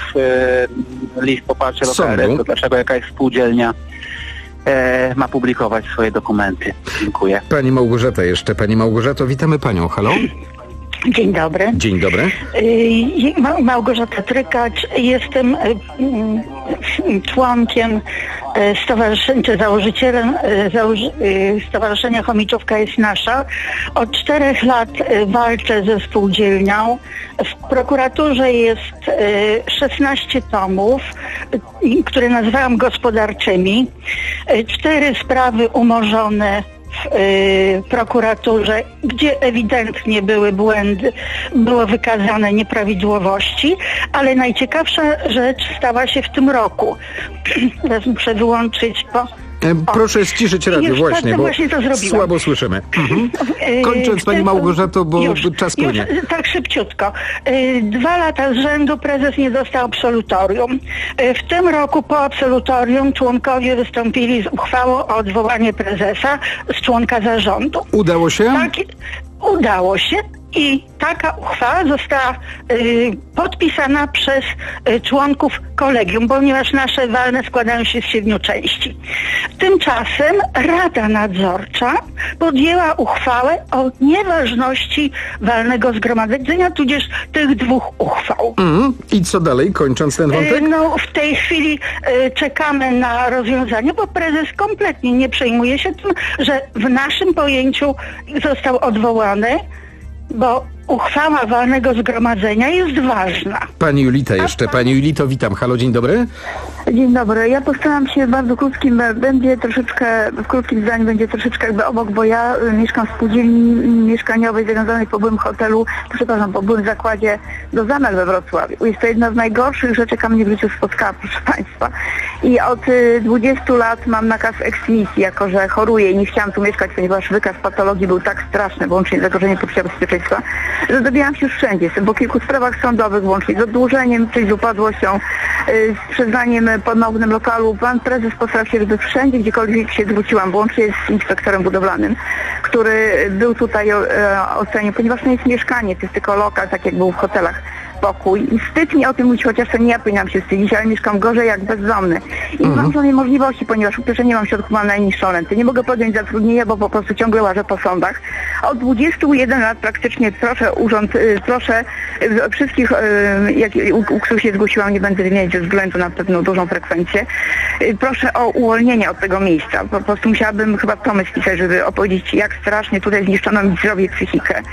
list poparcia do K R S, to dlaczego jakaś spółdzielnia ma publikować swoje dokumenty? Dziękuję. Pani Małgorzata jeszcze. Pani Małgorzato, witamy panią. Halo? Dzień dobry. Dzień dobry. Y, Ma- Małgorzata Trykacz. Jestem y, y, członkiem y, stowarzyszenia, czy założycielem y, założy, y, Stowarzyszenia Chomiczówka jest nasza. Od czterech lat y, walczę ze spółdzielnią. W prokuraturze jest y, szesnaście tomów, y, które nazwałam gospodarczymi. Y, cztery sprawy umorzone w y, prokuraturze, gdzie ewidentnie były błędy, było wykazane nieprawidłowości, ale najciekawsza rzecz stała się w tym roku. Teraz muszę wyłączyć, bo... E, Proszę ściszyć radio, Już właśnie, tak, bo właśnie to zrobiłam. słabo słyszymy. Mhm. Kończąc, Pani Małgorzato, bo już, czas płynie. Już, tak szybciutko. Y, Dwa lata z rzędu prezes nie dostał absolutorium. Y, W tym roku po absolutorium członkowie wystąpili z uchwałą o odwołanie prezesa z członka zarządu. Udało się? Tak, udało się. I taka uchwała została y, podpisana przez y, członków kolegium, ponieważ nasze walne składają się z siedmiu części. Tymczasem Rada Nadzorcza podjęła uchwałę o nieważności walnego zgromadzenia, tudzież tych dwóch uchwał. Mhm. I co dalej, kończąc ten wątek? Y, No w tej chwili y, czekamy na rozwiązanie, bo prezes kompletnie nie przejmuje się tym, że w naszym pojęciu został odwołany, bo uchwała walnego zgromadzenia jest ważna. Pani Julita jeszcze. Pani Julito, witam. Halo, dzień dobry. Dzień dobry. Ja postaram się w bardzo krótkim, będzie troszeczkę, w krótkim zdaniu będzie troszeczkę jakby obok, bo ja y, mieszkam w spółdzielni mieszkaniowej zawiązanej po byłym hotelu, przepraszam, po byłym zakładzie do Zamek we Wrocławiu. Jest to jedna z najgorszych rzeczy, jaka mnie w życiu spotkała, proszę Państwa. I od y, dwudziestu lat mam nakaz eksmisji, jako że choruję i nie chciałam tu mieszkać, ponieważ wykaz patologii był tak straszny, włącznie z zagrożeniem poczucia bezpieczeństwa, że dobijałam się już wszędzie. Jestem po kilku sprawach sądowych, łącznie z oddłużeniem, czyli z upadłością, y, z przyznaniem ponownym lokalu. Pan prezes postarał się, żeby wszędzie, gdziekolwiek się zwróciłam, łącznie z inspektorem budowlanym, który był tutaj o, e, ocenił, ponieważ to nie jest mieszkanie, to jest tylko lokal, tak jak był w hotelach, pokój. I wstyd mi o tym mówić, chociaż to nie ja powinnam się wstydzić, ale mieszkam gorzej jak bezdomny. I Mhm. mam żadnej możliwości, ponieważ po pierwsze nie mam środków, mam najniższą rentę. Nie mogę podjąć zatrudnienia, bo po prostu ciągle łażę po sądach. Od dwudziestu jeden lat praktycznie proszę urząd, y, proszę y, wszystkich, y, jak, u, u których się zgłosiłam, nie będę wymieniać ze względu na pewną dużą frekwencję, y, proszę o uwolnienie od tego miejsca. Po prostu musiałabym chyba tomę spisać, żeby opowiedzieć, jak strasznie tutaj zniszczono mi zdrowie i psychikę.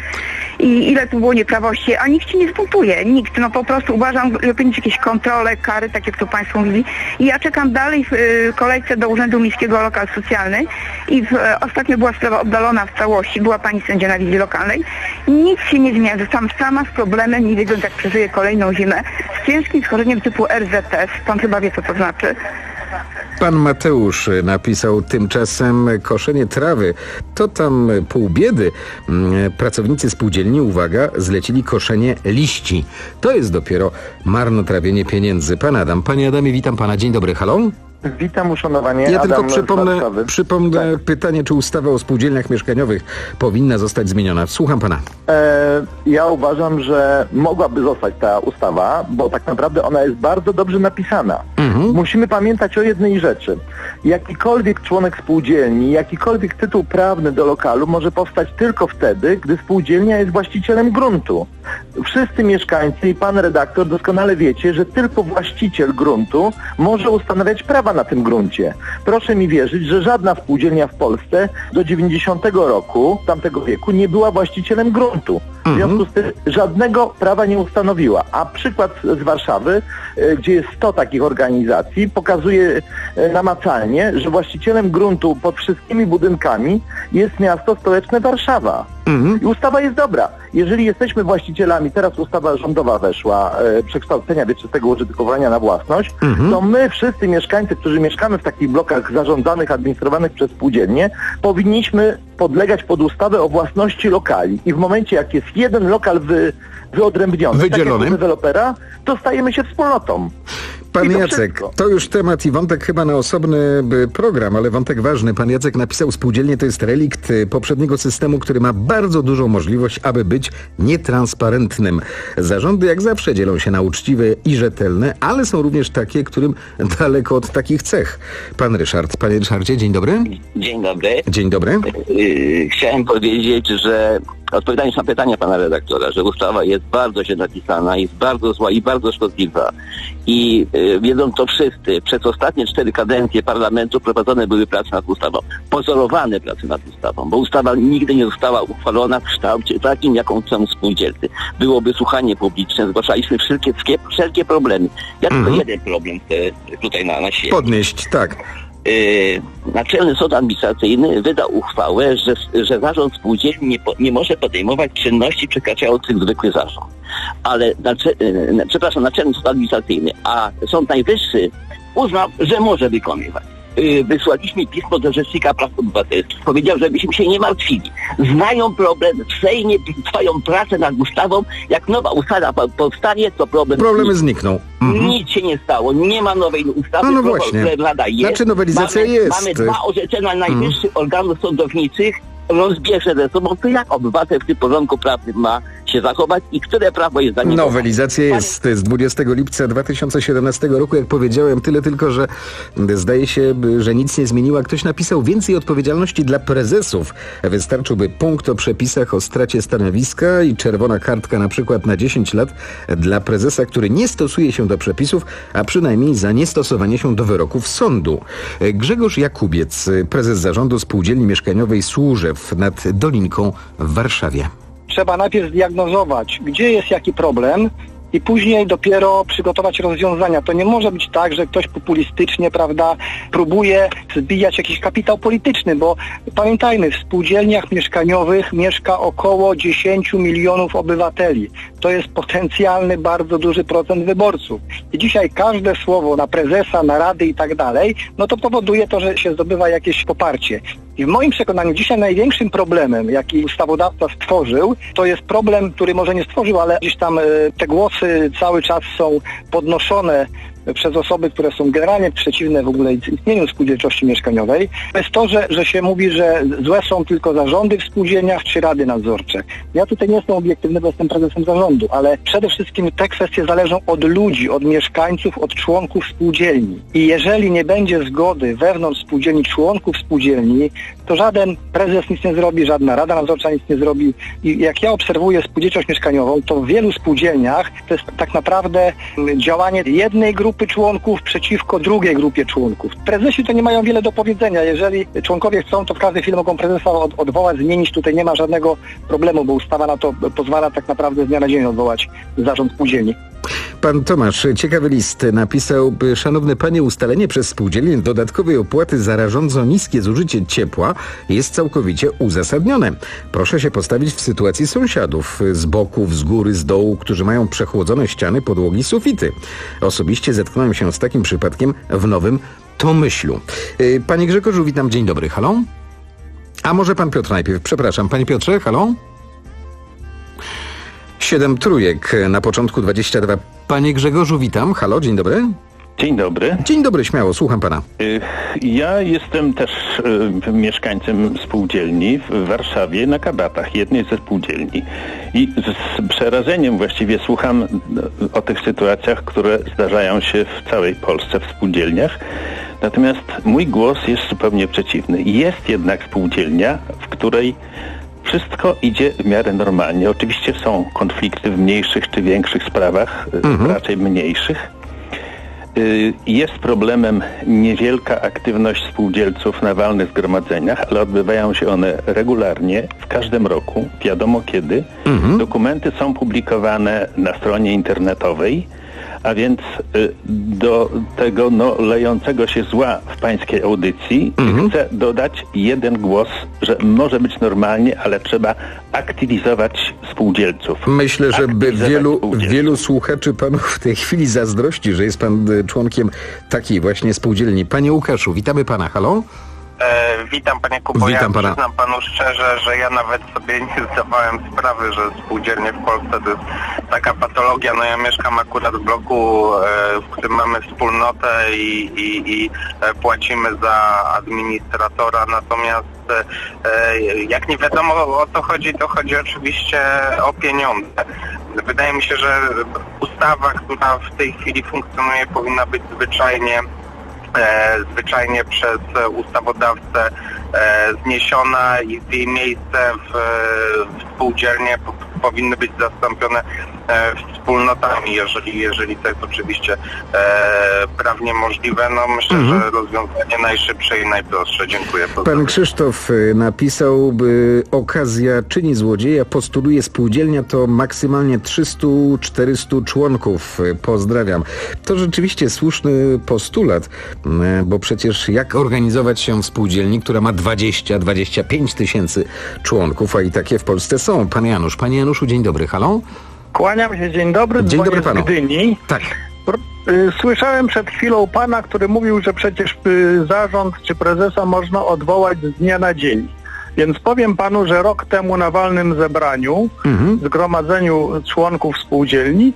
I ile tu było nieprawości, a nikt się nie zbuntuje, nikt, no po prostu uważam, że powinny być jakieś kontrole, kary, tak jak tu Państwo mówili. I ja czekam dalej w y, kolejce do Urzędu Miejskiego Lokal Socjalny i w, y, ostatnio była sprawa oddalona w całości, była pani sędzia na wizji lokalnej. Nic się nie zmienia, zostałam sama z problemem, nie wiedząc jak przeżyję kolejną zimę, z ciężkim schorzeniem typu R Z S, pan chyba wie co to znaczy. Pan Mateusz napisał: tymczasem koszenie trawy to tam pół biedy. Mm, Pracownicy spółdzielni, uwaga, zlecili koszenie liści. To jest dopiero marnotrawienie pieniędzy. Pan Adam. Panie Adamie, witam pana. Dzień dobry. Halo? Witam, uszanowanie. Ja Adam tylko z przypomnę, Warszawy. przypomnę pytanie, czy ustawa o spółdzielniach mieszkaniowych powinna zostać zmieniona. Słucham pana. E, ja uważam, że mogłaby zostać ta ustawa, bo tak naprawdę ona jest bardzo dobrze napisana. Mhm. Musimy pamiętać o jednej rzeczy. Jakikolwiek członek spółdzielni, jakikolwiek tytuł prawny do lokalu może powstać tylko wtedy, gdy spółdzielnia jest właścicielem gruntu. Wszyscy mieszkańcy i pan redaktor doskonale wiecie, że tylko właściciel gruntu może ustanawiać prawa na tym gruncie. Proszę mi wierzyć, że żadna spółdzielnia w Polsce do dziewięćdziesiątego roku, tamtego wieku, nie była właścicielem gruntu. W związku z tym żadnego prawa nie ustanowiła. A przykład z Warszawy, e, gdzie jest sto takich organizacji, pokazuje e, namacalnie, że właścicielem gruntu pod wszystkimi budynkami jest miasto stołeczne Warszawa. I ustawa jest dobra. Jeżeli jesteśmy właścicielami, teraz ustawa rządowa weszła, e, przekształcenia wieczystego użytkowania na własność, Mhm. to my wszyscy mieszkańcy, którzy mieszkamy w takich blokach zarządzanych, administrowanych przez spółdzielnie, powinniśmy podlegać pod ustawę o własności lokali. I w momencie, jak jest jeden lokal wy, wyodrębniony, Wydzielony. tak jak u dewelopera, to stajemy się wspólnotą. Pan I to Jacek, wszystko. to już temat i wątek chyba na osobny by, program, ale wątek ważny. Pan Jacek napisał: spółdzielnie to jest relikt y, poprzedniego systemu, który ma bardzo dużą możliwość, aby być nietransparentnym. Zarządy jak zawsze dzielą się na uczciwe i rzetelne, ale są również takie, którym daleko od takich cech. Pan Ryszard. Panie Ryszardzie, dzień dobry. Dzień dobry. Dzień dobry. Yy, Chciałem powiedzieć, że odpowiadając na pytanie pana redaktora, że ustawa jest bardzo źle napisana, jest bardzo zła i bardzo szkodliwa. I y, wiedzą to wszyscy. Przez ostatnie cztery kadencje parlamentu prowadzone były prace nad ustawą. Pozorowane prace nad ustawą, bo ustawa nigdy nie została uchwalona w kształcie takim, jaką chcą spółdzielcy. Byłoby słuchanie publiczne, zgłaszaliśmy wszelkie, wszelkie problemy. Ja tylko Mhm. jeden problem chcę tutaj na, na siebie. Podnieść, tak. Yy, Naczelny Sąd Administracyjny wydał uchwałę, że, że zarząd spółdzielni nie, po, nie może podejmować czynności przekraczających zwykły zarząd. Ale, nacze, yy, przepraszam, Naczelny Sąd Administracyjny, a Sąd Najwyższy uznał, że może wykonywać. Yy, wysłaliśmy pismo do Rzecznika Praw Obywatelskich. Powiedział, żebyśmy się nie martwili. Znają problem, w Sejmie trwają prace nad ustawą. Jak nowa ustawa po- powstanie, to problem... Problemy znikną. Mhm. Nic się nie stało, nie ma nowej ustawy, No, no prawo- właśnie. które Rada jest. Znaczy, nowelizacja mamy, jest. Mamy dwa orzeczenia najwyższych organów sądowniczych, rozbieżne ze sobą, to jak obywatel w tym porządku prawnym ma się zachować i które prawo jest za nim. Nowelizacja jest z dwudziestego lipca dwa tysiące siedemnastego roku, jak powiedziałem, tyle tylko, że zdaje się, że nic nie zmieniła. Ktoś napisał więcej odpowiedzialności dla prezesów. Wystarczyłby punkt o przepisach o stracie stanowiska i czerwona kartka na przykład na dziesięć lat dla prezesa, który nie stosuje się do przepisów, a przynajmniej za niestosowanie się do wyroków sądu. Grzegorz Jakubiec, prezes zarządu spółdzielni mieszkaniowej Służew nad Dolinką w Warszawie. Trzeba najpierw zdiagnozować, gdzie jest jaki problem i później dopiero przygotować rozwiązania. To nie może być tak, że ktoś populistycznie, prawda, próbuje zbijać jakiś kapitał polityczny, bo pamiętajmy, w spółdzielniach mieszkaniowych mieszka około dziesięć milionów obywateli. To jest potencjalny bardzo duży procent wyborców. I dzisiaj każde słowo na prezesa, na rady i tak dalej, no to powoduje to, że się zdobywa jakieś poparcie. I w moim przekonaniu dzisiaj największym problemem, jaki ustawodawca stworzył, to jest problem, który może nie stworzył, ale gdzieś tam e, te głosy cały czas są podnoszone przez osoby, które są generalnie przeciwne w ogóle istnieniu spółdzielczości mieszkaniowej. To jest to, że, że się mówi, że złe są tylko zarządy w spółdzielniach czy rady nadzorcze. Ja tutaj nie jestem obiektywny, bo jestem prezesem zarządu, ale przede wszystkim te kwestie zależą od ludzi, od mieszkańców, od członków spółdzielni. I jeżeli nie będzie zgody wewnątrz spółdzielni, członków spółdzielni, to żaden prezes nic nie zrobi, żadna rada nadzorcza nic nie zrobi. I jak ja obserwuję spółdzielczość mieszkaniową, to w wielu spółdzielniach to jest tak naprawdę działanie jednej grupy członków przeciwko drugiej grupie członków. Prezesi to nie mają wiele do powiedzenia. Jeżeli członkowie chcą, to w każdej chwili mogą prezesa od, odwołać, zmienić. Tutaj nie ma żadnego problemu, bo ustawa na to pozwala tak naprawdę z dnia na dzień odwołać zarząd spółdzielni. Pan Tomasz, ciekawy list napisał: szanowny panie, ustalenie przez spółdzielnię dodatkowej opłaty za rażąco niskie zużycie ciepła jest całkowicie uzasadnione. Proszę się postawić w sytuacji sąsiadów z boków, z góry, z dołu, którzy mają przechłodzone ściany, podłogi, sufity. Osobiście zetknąłem się z takim przypadkiem w Nowym Tomyślu. Panie Grzegorzu, witam, dzień dobry, halo? A może pan Piotr najpierw, przepraszam. Panie Piotrze, halo? Siedem trójek na początku dwadzieścia dwa. Panie Grzegorzu, witam. Halo, dzień dobry. Dzień dobry. Dzień dobry, śmiało, słucham pana. Ja jestem też y, mieszkańcem spółdzielni w Warszawie na Kabatach, jednej ze spółdzielni. I z przerażeniem właściwie słucham o tych sytuacjach, które zdarzają się w całej Polsce w spółdzielniach. Natomiast mój głos jest zupełnie przeciwny. Jest jednak spółdzielnia, w której wszystko idzie w miarę normalnie. Oczywiście są konflikty w mniejszych czy większych sprawach, mhm. raczej mniejszych. Jest problemem niewielka aktywność spółdzielców na walnych zgromadzeniach, ale odbywają się one regularnie, w każdym roku, wiadomo kiedy. Mhm. Dokumenty są publikowane na stronie internetowej, a więc do tego no, lejącego się zła w pańskiej audycji mhm. chcę dodać jeden głos, że może być normalnie, ale trzeba aktywizować spółdzielców. Myślę, że by wielu, wielu słuchaczy panu w tej chwili zazdrości, że jest pan członkiem takiej właśnie spółdzielni. Panie Łukaszu, witamy pana. Halo? E, witam panie Kubo. Witam ja pana. Przyznam panu szczerze, że ja nawet sobie nie zdawałem sprawy, że spółdzielnie w Polsce to jest taka patologia. No ja mieszkam akurat w bloku, e, w którym mamy wspólnotę i, i, i e, płacimy za administratora, natomiast e, jak nie wiadomo o co chodzi, to chodzi oczywiście o pieniądze. Wydaje mi się, że ustawa, która w tej chwili funkcjonuje, powinna być zwyczajnie E, zwyczajnie przez ustawodawcę e, zniesiona i w jej miejsce w, w spółdzielnie po, powinny być zastąpione e, wspólnotami, jeżeli, jeżeli to jest oczywiście e, prawnie możliwe. No myślę, mhm. że rozwiązanie najszybsze i najprostsze. Dziękuję. Pan Krzysztof napisał, by okazja czyni złodzieja, postuluje spółdzielnia to maksymalnie trzysta czterysta członków. Pozdrawiam. To rzeczywiście słuszny postulat, bo przecież jak organizować się w spółdzielni, która ma dwadzieścia dwadzieścia pięć tysięcy członków, a i takie w Polsce są. Pan Janusz. Panie Januszu, dzień dobry. Halo? Kłaniam się, dzień dobry. Dzień dobry panu. Z Gdyni. Tak. Słyszałem przed chwilą pana, który mówił, że przecież zarząd czy prezesa można odwołać z dnia na dzień. Więc powiem panu, że rok temu na walnym zebraniu, mhm. zgromadzeniu członków spółdzielni,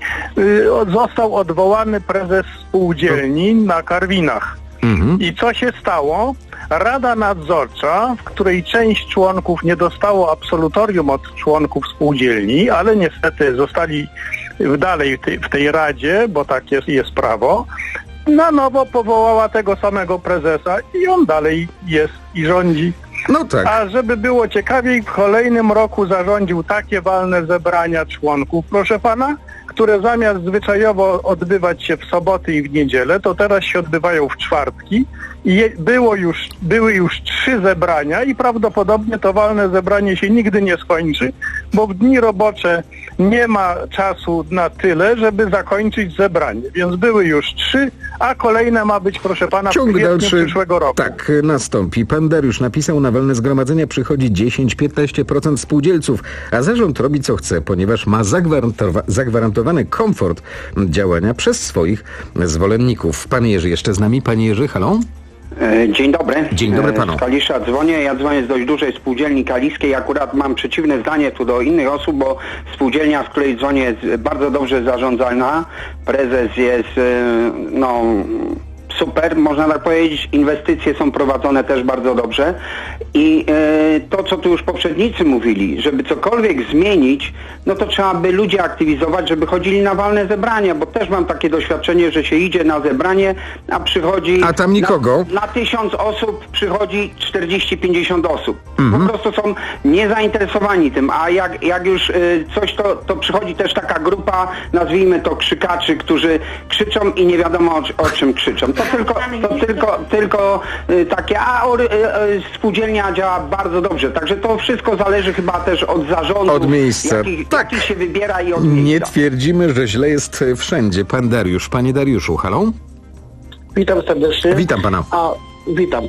został odwołany prezes spółdzielni na Karwinach. Mhm. I co się stało? Rada nadzorcza, w której część członków nie dostało absolutorium od członków spółdzielni, ale niestety zostali dalej w tej radzie, bo tak jest, jest prawo, na nowo powołała tego samego prezesa i on dalej jest i rządzi. No tak. A żeby było ciekawiej, w kolejnym roku zarządził takie walne zebrania członków, proszę pana, które zamiast zwyczajowo odbywać się w soboty i w niedzielę, to teraz się odbywają w czwartki i je, było już, były już trzy zebrania i prawdopodobnie to walne zebranie się nigdy nie skończy, bo w dni robocze nie ma czasu na tyle, żeby zakończyć zebranie. Więc były już trzy, a kolejne ma być, proszę pana, Ciąg w kwietniu dalszy, przyszłego roku. Tak, nastąpi. Pan Dariusz napisał, na walne zgromadzenia przychodzi dziesięć do piętnastu procent spółdzielców, a zarząd robi co chce, ponieważ ma zagwarantowa- zagwarantowany komfort działania przez swoich zwolenników. Pan Jerzy jeszcze z nami. Panie Jerzy, halo? Dzień dobry. Dzień dobry panu. Z Kalisza dzwonię. Ja dzwonię z dość dużej spółdzielni kaliskiej. Akurat mam przeciwne zdanie tu do innych osób, bo spółdzielnia, z której dzwonię, jest bardzo dobrze zarządzana. Prezes jest, no... super, można tak powiedzieć, inwestycje są prowadzone też bardzo dobrze i e, to, co tu już poprzednicy mówili, żeby cokolwiek zmienić, no to trzeba by ludzi aktywizować, żeby chodzili na walne zebrania, bo też mam takie doświadczenie, że się idzie na zebranie, a przychodzi... A tam nikogo? Na, na tysiąc osób przychodzi czterdzieści pięćdziesiąt osób. Mhm. Po prostu są niezainteresowani tym, a jak, jak już y, coś, to, to przychodzi też taka grupa, nazwijmy to krzykaczy, którzy krzyczą i nie wiadomo o, o czym krzyczą. To tylko, to tylko, tylko y, takie, a o, y, y, spółdzielnia działa bardzo dobrze, także to wszystko zależy chyba też od zarządu, od miejsca. Jaki, tak. jaki się wybiera i od Nie miejsca. twierdzimy, że źle jest wszędzie. Pan Dariusz. Panie Dariuszu, halo? Witam serdecznie. Witam pana. A, witam.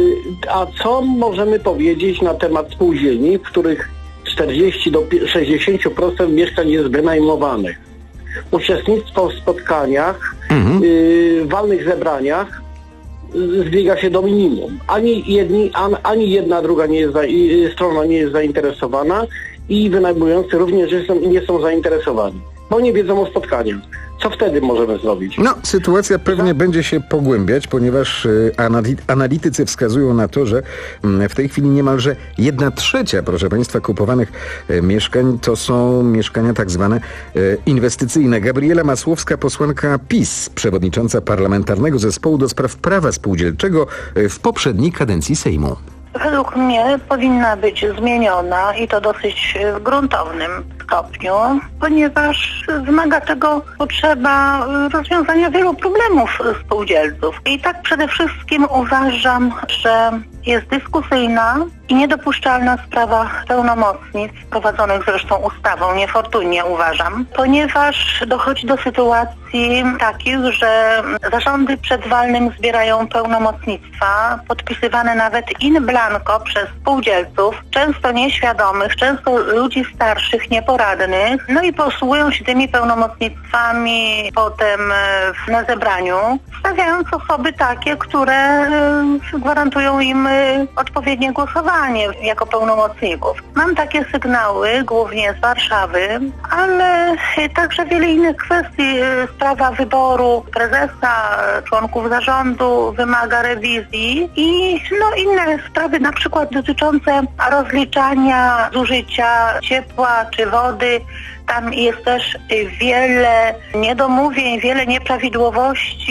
A co możemy powiedzieć na temat spółdzielni, w których czterdzieści do sześćdziesiąt procent mieszkań jest wynajmowanych? Uczestnictwo w spotkaniach, mhm. y, walnych zebraniach zbiega się do minimum. Ani, jedni, an, ani jedna, druga nie jest za, y, strona nie jest zainteresowana i wynajmujący również nie są zainteresowani, bo nie wiedzą o spotkaniach. Co wtedy możemy zrobić? No, sytuacja pewnie będzie się pogłębiać, ponieważ y, anali- analitycy wskazują na to, że y, w tej chwili niemalże jedna trzecia, proszę państwa, kupowanych y, mieszkań to są mieszkania tak zwane y, inwestycyjne. Gabriela Masłowska, posłanka PiS, przewodnicząca Parlamentarnego Zespołu do Spraw Prawa Spółdzielczego y, w poprzedniej kadencji Sejmu. Według mnie powinna być zmieniona i to dosyć w gruntownym stopniu, ponieważ wymaga tego potrzeba rozwiązania wielu problemów spółdzielców. I tak przede wszystkim uważam, że jest dyskusyjna i niedopuszczalna sprawa pełnomocnictw prowadzonych zresztą ustawą, niefortunnie uważam, ponieważ dochodzi do sytuacji takich, że zarządy przed walnym zbierają pełnomocnictwa podpisywane nawet in blanco przez spółdzielców, często nieświadomych, często ludzi starszych, nieporadnych, no i posługują się tymi pełnomocnictwami potem na zebraniu, stawiając osoby takie, które gwarantują im odpowiednie głosowanie jako pełnomocników. Mam takie sygnały, głównie z Warszawy, ale także wiele innych kwestii. Sprawa wyboru prezesa, członków zarządu wymaga rewizji i no inne sprawy, na przykład dotyczące rozliczania zużycia ciepła czy wody tam jest też wiele niedomówień, wiele nieprawidłowości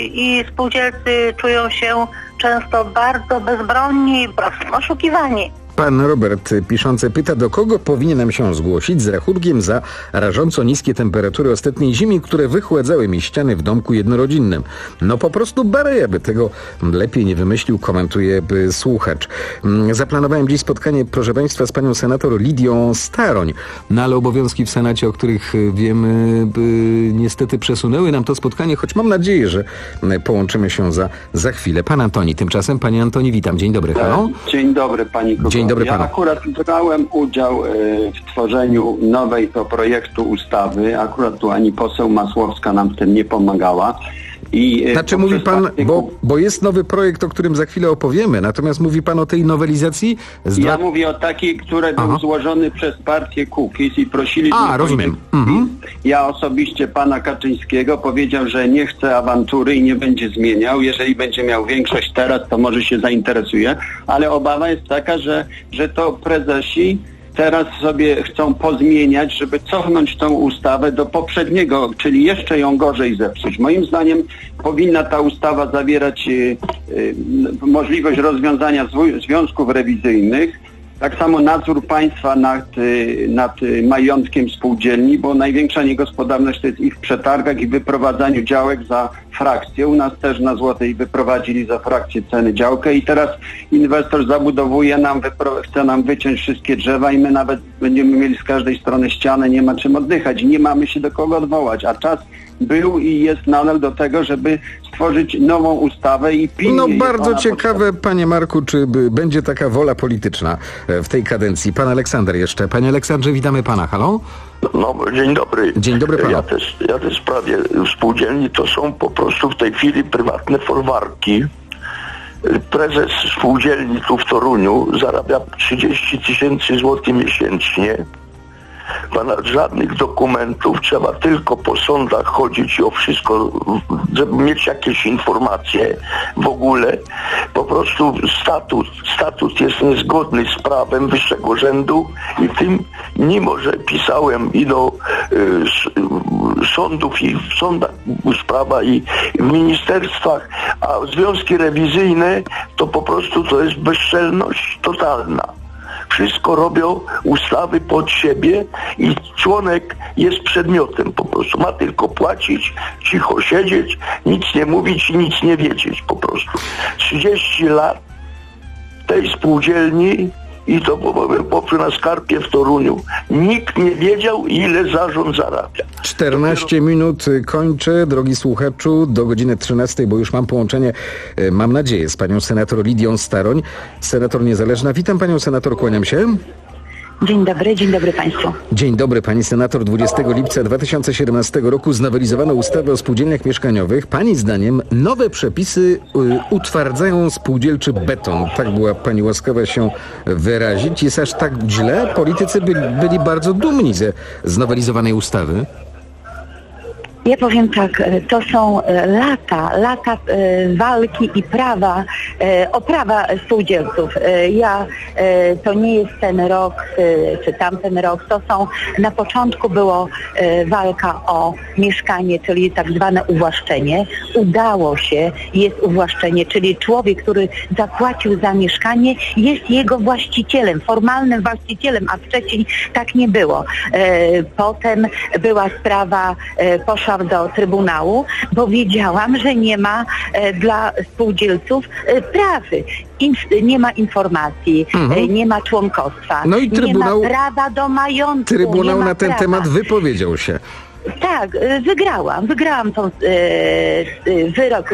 i spółdzielcy czują się często bardzo bezbronni, po prostu oszukiwani. Pan Robert piszący pyta, do kogo powinienem się zgłosić z rachunkiem za rażąco niskie temperatury ostatniej zimy, które wychładzały mi ściany w domku jednorodzinnym. No po prostu Bareja by tego lepiej nie wymyślił, komentuje słuchacz. Zaplanowałem dziś spotkanie, proszę Państwa, z panią senator Lidią Staroń, no ale obowiązki w Senacie, o których wiemy, niestety przesunęły nam to spotkanie, choć mam nadzieję, że połączymy się za, za chwilę. Pan Antoni tymczasem. Panie Antoni, witam. Dzień dobry. Halo? Dzień dobry, pani Kogo. Dzień dobry ja panu. akurat brałem udział y, w tworzeniu nowej to projektu ustawy. Akurat tu ani poseł Masłowska nam w tym nie pomagała. I, y, znaczy mówi pan, artykuł... bo, bo jest nowy projekt, o którym za chwilę opowiemy, natomiast mówi pan o tej nowelizacji? Z ja dwa... mówię o takiej, który był Aha. złożony przez partię Kukiz i prosili... A, rozumiem. Mhm. Ja osobiście pana Kaczyńskiego powiedział, że nie chce awantury i nie będzie zmieniał. Jeżeli będzie miał większość teraz, to może się zainteresuje, ale obawa jest taka, że, że to prezesi teraz sobie chcą pozmieniać, żeby cofnąć tą ustawę do poprzedniego, czyli jeszcze ją gorzej zepsuć. Moim zdaniem powinna ta ustawa zawierać y, y, możliwość rozwiązania zw- związków rewizyjnych, tak samo nadzór państwa nad, y, nad y, majątkiem spółdzielni, bo największa niegospodarność to jest i w przetargach i wyprowadzaniu działek za frakcję. U nas też na Złotej wyprowadzili za frakcję ceny działkę i teraz inwestor zabudowuje nam, wypro- chce nam wyciąć wszystkie drzewa i my nawet będziemy mieli z każdej strony ścianę, nie ma czym oddychać i nie mamy się do kogo odwołać, a czas był i jest nadal do tego, żeby stworzyć nową ustawę i pilnie... No bardzo ciekawe, potrzebna. Panie Marku, czy by będzie taka wola polityczna w tej kadencji. Pan Aleksander jeszcze. Panie Aleksandrze, witamy pana. Halo? No, dzień dobry. Dzień dobry panu. Ja też, ja też sprawie spółdzielni to są po prostu w tej chwili prywatne folwarki. Prezes spółdzielni tu w Toruniu zarabia trzydzieści tysięcy złotych miesięcznie. Ponad żadnych dokumentów, trzeba tylko po sądach chodzić i o wszystko, żeby mieć jakieś informacje w ogóle. Po prostu statut, statut jest niezgodny z prawem wyższego rzędu i tym, mimo że pisałem i do y, sądów i w sądach sprawa i w ministerstwach, a związki rewizyjne to po prostu to jest bezczelność totalna. Wszystko robią ustawy pod siebie i członek jest przedmiotem po prostu. Ma tylko płacić, cicho siedzieć, nic nie mówić i nic nie wiedzieć po prostu. trzydzieści lat tej spółdzielni i to poprzez na Skarpie w Toruniu. Nikt nie wiedział, ile zarząd zarabia. czternaście minut kończę, drogi słuchaczu, do godziny trzynastej, bo już mam połączenie, mam nadzieję, z panią senator Lidią Staroń, senator niezależna. Witam panią senator, kłaniam się. Dzień dobry, dzień dobry państwu. Dzień dobry pani senator. dwudziestego lipca dwa tysiące siedemnastego roku znowelizowano ustawę o spółdzielniach mieszkaniowych. Pani zdaniem nowe przepisy y, utwardzają spółdzielczy beton. Tak była pani łaskawa się wyrazić. Jest aż tak źle? Politycy byli, byli bardzo dumni ze znowelizowanej ustawy. Ja powiem tak, to są lata, lata walki i prawa, o prawa spółdzielców. Ja, to nie jest ten rok, czy tamten rok, to są, na początku było walka o mieszkanie, czyli tak zwane uwłaszczenie. Udało się, jest uwłaszczenie, czyli człowiek, który zapłacił za mieszkanie, jest jego właścicielem, formalnym właścicielem, a wcześniej tak nie było. Potem była sprawa, poszła do Trybunału, bo wiedziałam, że nie ma e, dla spółdzielców e, prawy. Inf- nie ma informacji, mhm. e, nie ma członkostwa, no i Trybunał, nie ma prawa do majątku. Trybunał nie ma na ten prawa. temat wypowiedział się. Tak, e, wygrałam. Wygrałam tą e, e, wyrok e,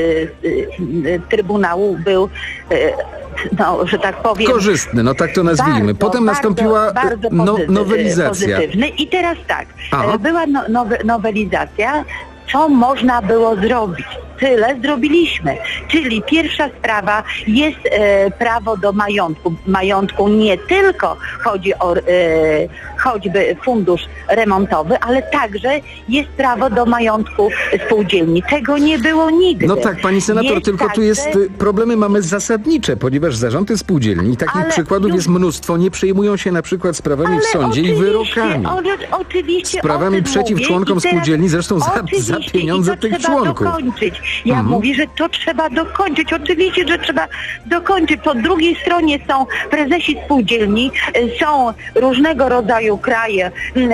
e, Trybunału był e, no, że tak powiem... korzystny, no tak to nazwijmy. Bardzo, Potem bardzo, nastąpiła bardzo no, pozytyw, nowelizacja. Pozytywny. I teraz tak, Aha. była no, now, nowelizacja, co można było zrobić. tyle zrobiliśmy. Czyli pierwsza sprawa jest e, prawo do majątku. Majątku nie tylko chodzi o e, choćby fundusz remontowy, ale także jest prawo do majątku spółdzielni. Tego nie było nigdy. No tak, pani senator, jest tylko także... tu jest, problemy mamy zasadnicze, ponieważ zarządy spółdzielni, takich ale przykładów już... jest mnóstwo, nie przejmują się na przykład sprawami w sądzie i wyrokami. O, oczywiście sprawami przeciw mówię, członkom teraz, spółdzielni, zresztą za, za pieniądze tych członków. Dokończyć. Ja mhm. mówię, że to trzeba dokończyć. Oczywiście, że trzeba dokończyć. Po drugiej stronie są prezesi spółdzielni, są różnego rodzaju kraje,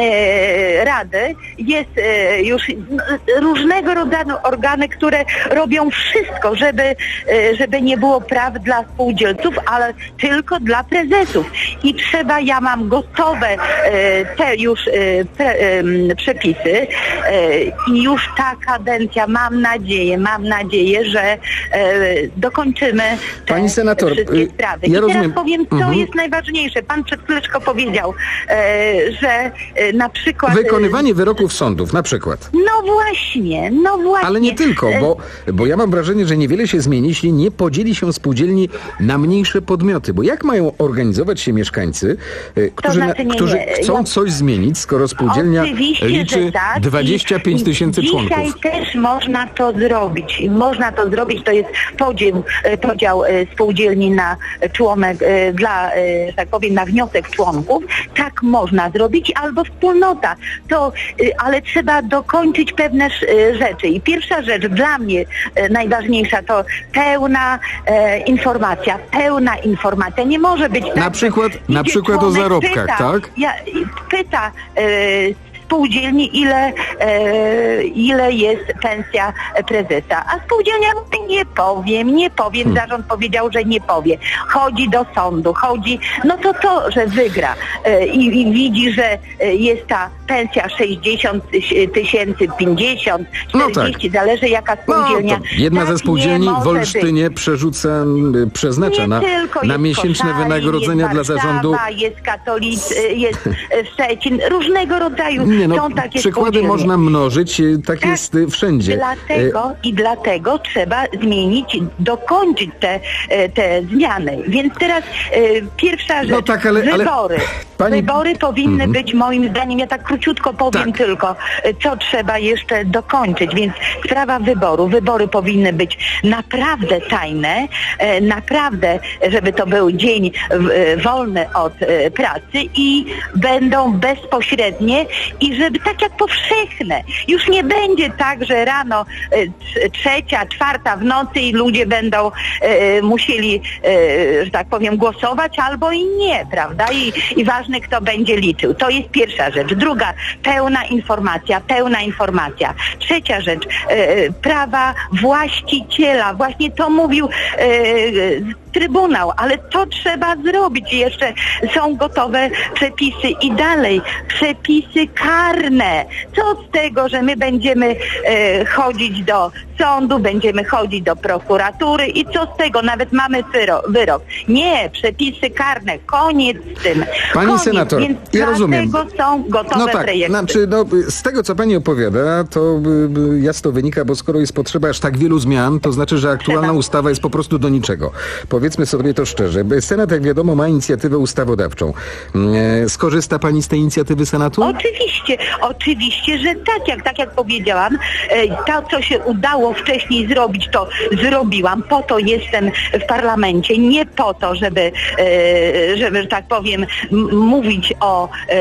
e, rady, jest e, już różnego rodzaju organy, które robią wszystko, żeby, e, żeby nie było praw dla spółdzielców, ale tylko dla prezesów. I trzeba, ja mam gotowe e, te już e, pre, e, przepisy e, i już ta kadencja, mam nadzieję, mam nadzieję, że e, dokończymy te Pani senator, wszystkie sprawy. ja I rozumiem. teraz powiem, co mhm. jest najważniejsze. Pan przed chwileczką powiedział, e, że e, na przykład... Wykonywanie wyroków sądów, na przykład. No właśnie, no właśnie. Ale nie tylko, bo, bo ja mam wrażenie, że niewiele się zmieni, jeśli nie podzieli się spółdzielni na mniejsze podmioty. Bo jak mają organizować się mieszkańcy, którzy, znaczy nie, którzy nie. chcą ja... coś zmienić, skoro spółdzielnia Oczywiście, liczy tak. dwadzieścia pięć tysięcy członków? Dzisiaj też można to zrobić. Można to zrobić, to jest podział, podział spółdzielni na członek, dla, że tak powiem, na wniosek członków. Tak można zrobić, albo wspólnota. To, ale trzeba dokończyć pewne rzeczy. I pierwsza rzecz dla mnie najważniejsza to pełna e, informacja. Pełna informacja. Nie może być tak, na przykład, na przykład o zarobkach, pyta, tak? Ja, pyta e, spółdzielni, ile, e, ile jest pensja prezesa. A spółdzielnia mówi, nie powiem, nie powiem. Hmm. Zarząd powiedział, że nie powie. Chodzi do sądu, chodzi, no to to, że wygra e, i, i widzi, że jest ta pensja sześćdziesiąt tysięcy, pięćdziesiąt, czterdzieści, no tak. Zależy jaka spółdzielnia. No, jedna tak ze spółdzielni w Olsztynie być. przerzuca, przeznacza na, na miesięczne Koszalin, wynagrodzenia jest dla Warszawa, zarządu. Jest Katolic, jest Szczecin, różnego rodzaju. Nie, no, są takie przykłady można mnożyć, tak, tak jest wszędzie. Dlatego i dlatego trzeba zmienić, dokończyć te, te zmiany. Więc teraz e, pierwsza rzecz, no tak, ale, wybory. Ale pani... Wybory powinny mm-hmm. być moim zdaniem, ja tak króciutko powiem tak. tylko, co trzeba jeszcze dokończyć. Więc sprawa wyboru. Wybory powinny być naprawdę tajne, e, naprawdę, żeby to był dzień e, wolny od e, pracy i będą bezpośrednie i żeby tak jak powszechne. Już nie będzie tak, że rano e, trzecia, czwarta w nocy i ludzie będą e, musieli, e, że tak powiem, głosować albo i nie, prawda? I, I ważne, kto będzie liczył. To jest pierwsza rzecz. Druga, pełna informacja, pełna informacja. Trzecia rzecz, e, prawa właściciela. Właśnie to mówił e, Trybunał, ale to trzeba zrobić. Jeszcze są gotowe przepisy i dalej przepisy karne. Co z tego, że my będziemy e, chodzić do sądu, będziemy chodzić do prokuratury i co z tego? Nawet mamy wyro- wyrok. Nie, przepisy karne. Koniec z tym. Pani Koniec. senator, Więc ja rozumiem. dlatego są gotowe no tak, projekty. Znaczy, no, z tego, co pani opowiada, to y, jasno wynika, bo skoro jest potrzeba aż tak wielu zmian, to znaczy, że aktualna trzeba. ustawa jest po prostu do niczego. Powiedzmy sobie to szczerze. Senat, jak wiadomo, ma inicjatywę ustawodawczą. E, skorzysta pani z tej inicjatywy Senatu? Oczywiście, oczywiście, że tak, jak tak jak powiedziałam, e, to, co się udało wcześniej zrobić, to zrobiłam. Po to jestem w parlamencie, nie po to, żeby, e, żeby że tak powiem, m- mówić o e,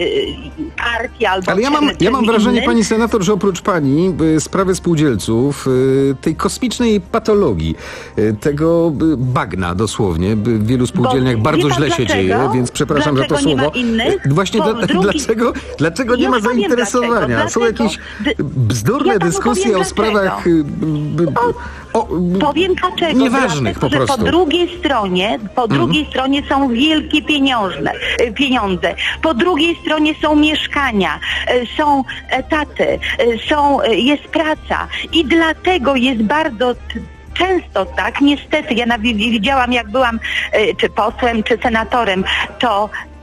partii albo... Ale ja mam, ja mam wrażenie, innym. Pani senator, że oprócz pani y, sprawy spółdzielców, y, tej kosmicznej patologii, y, tego y, bagna dosłownie, w wielu spółdzielniach Bo, bardzo źle dlaczego? się dzieje, więc przepraszam dlaczego za to słowo. Innych? Właśnie dla, drugi... dlaczego, dlaczego nie ma zainteresowania? Dlaczego. Są jakieś bzdurne ja dyskusje o sprawach y, o, o, powiem dlaczego. nieważnych dlatego, po prostu. Po drugiej stronie, po mm. drugiej stronie są wielkie pieniążne, pieniądze. Po drugiej stronie są mieszkania, są etaty, są, jest praca i dlatego jest bardzo... Często tak, niestety, ja widziałam, jak byłam czy posłem, czy senatorem, to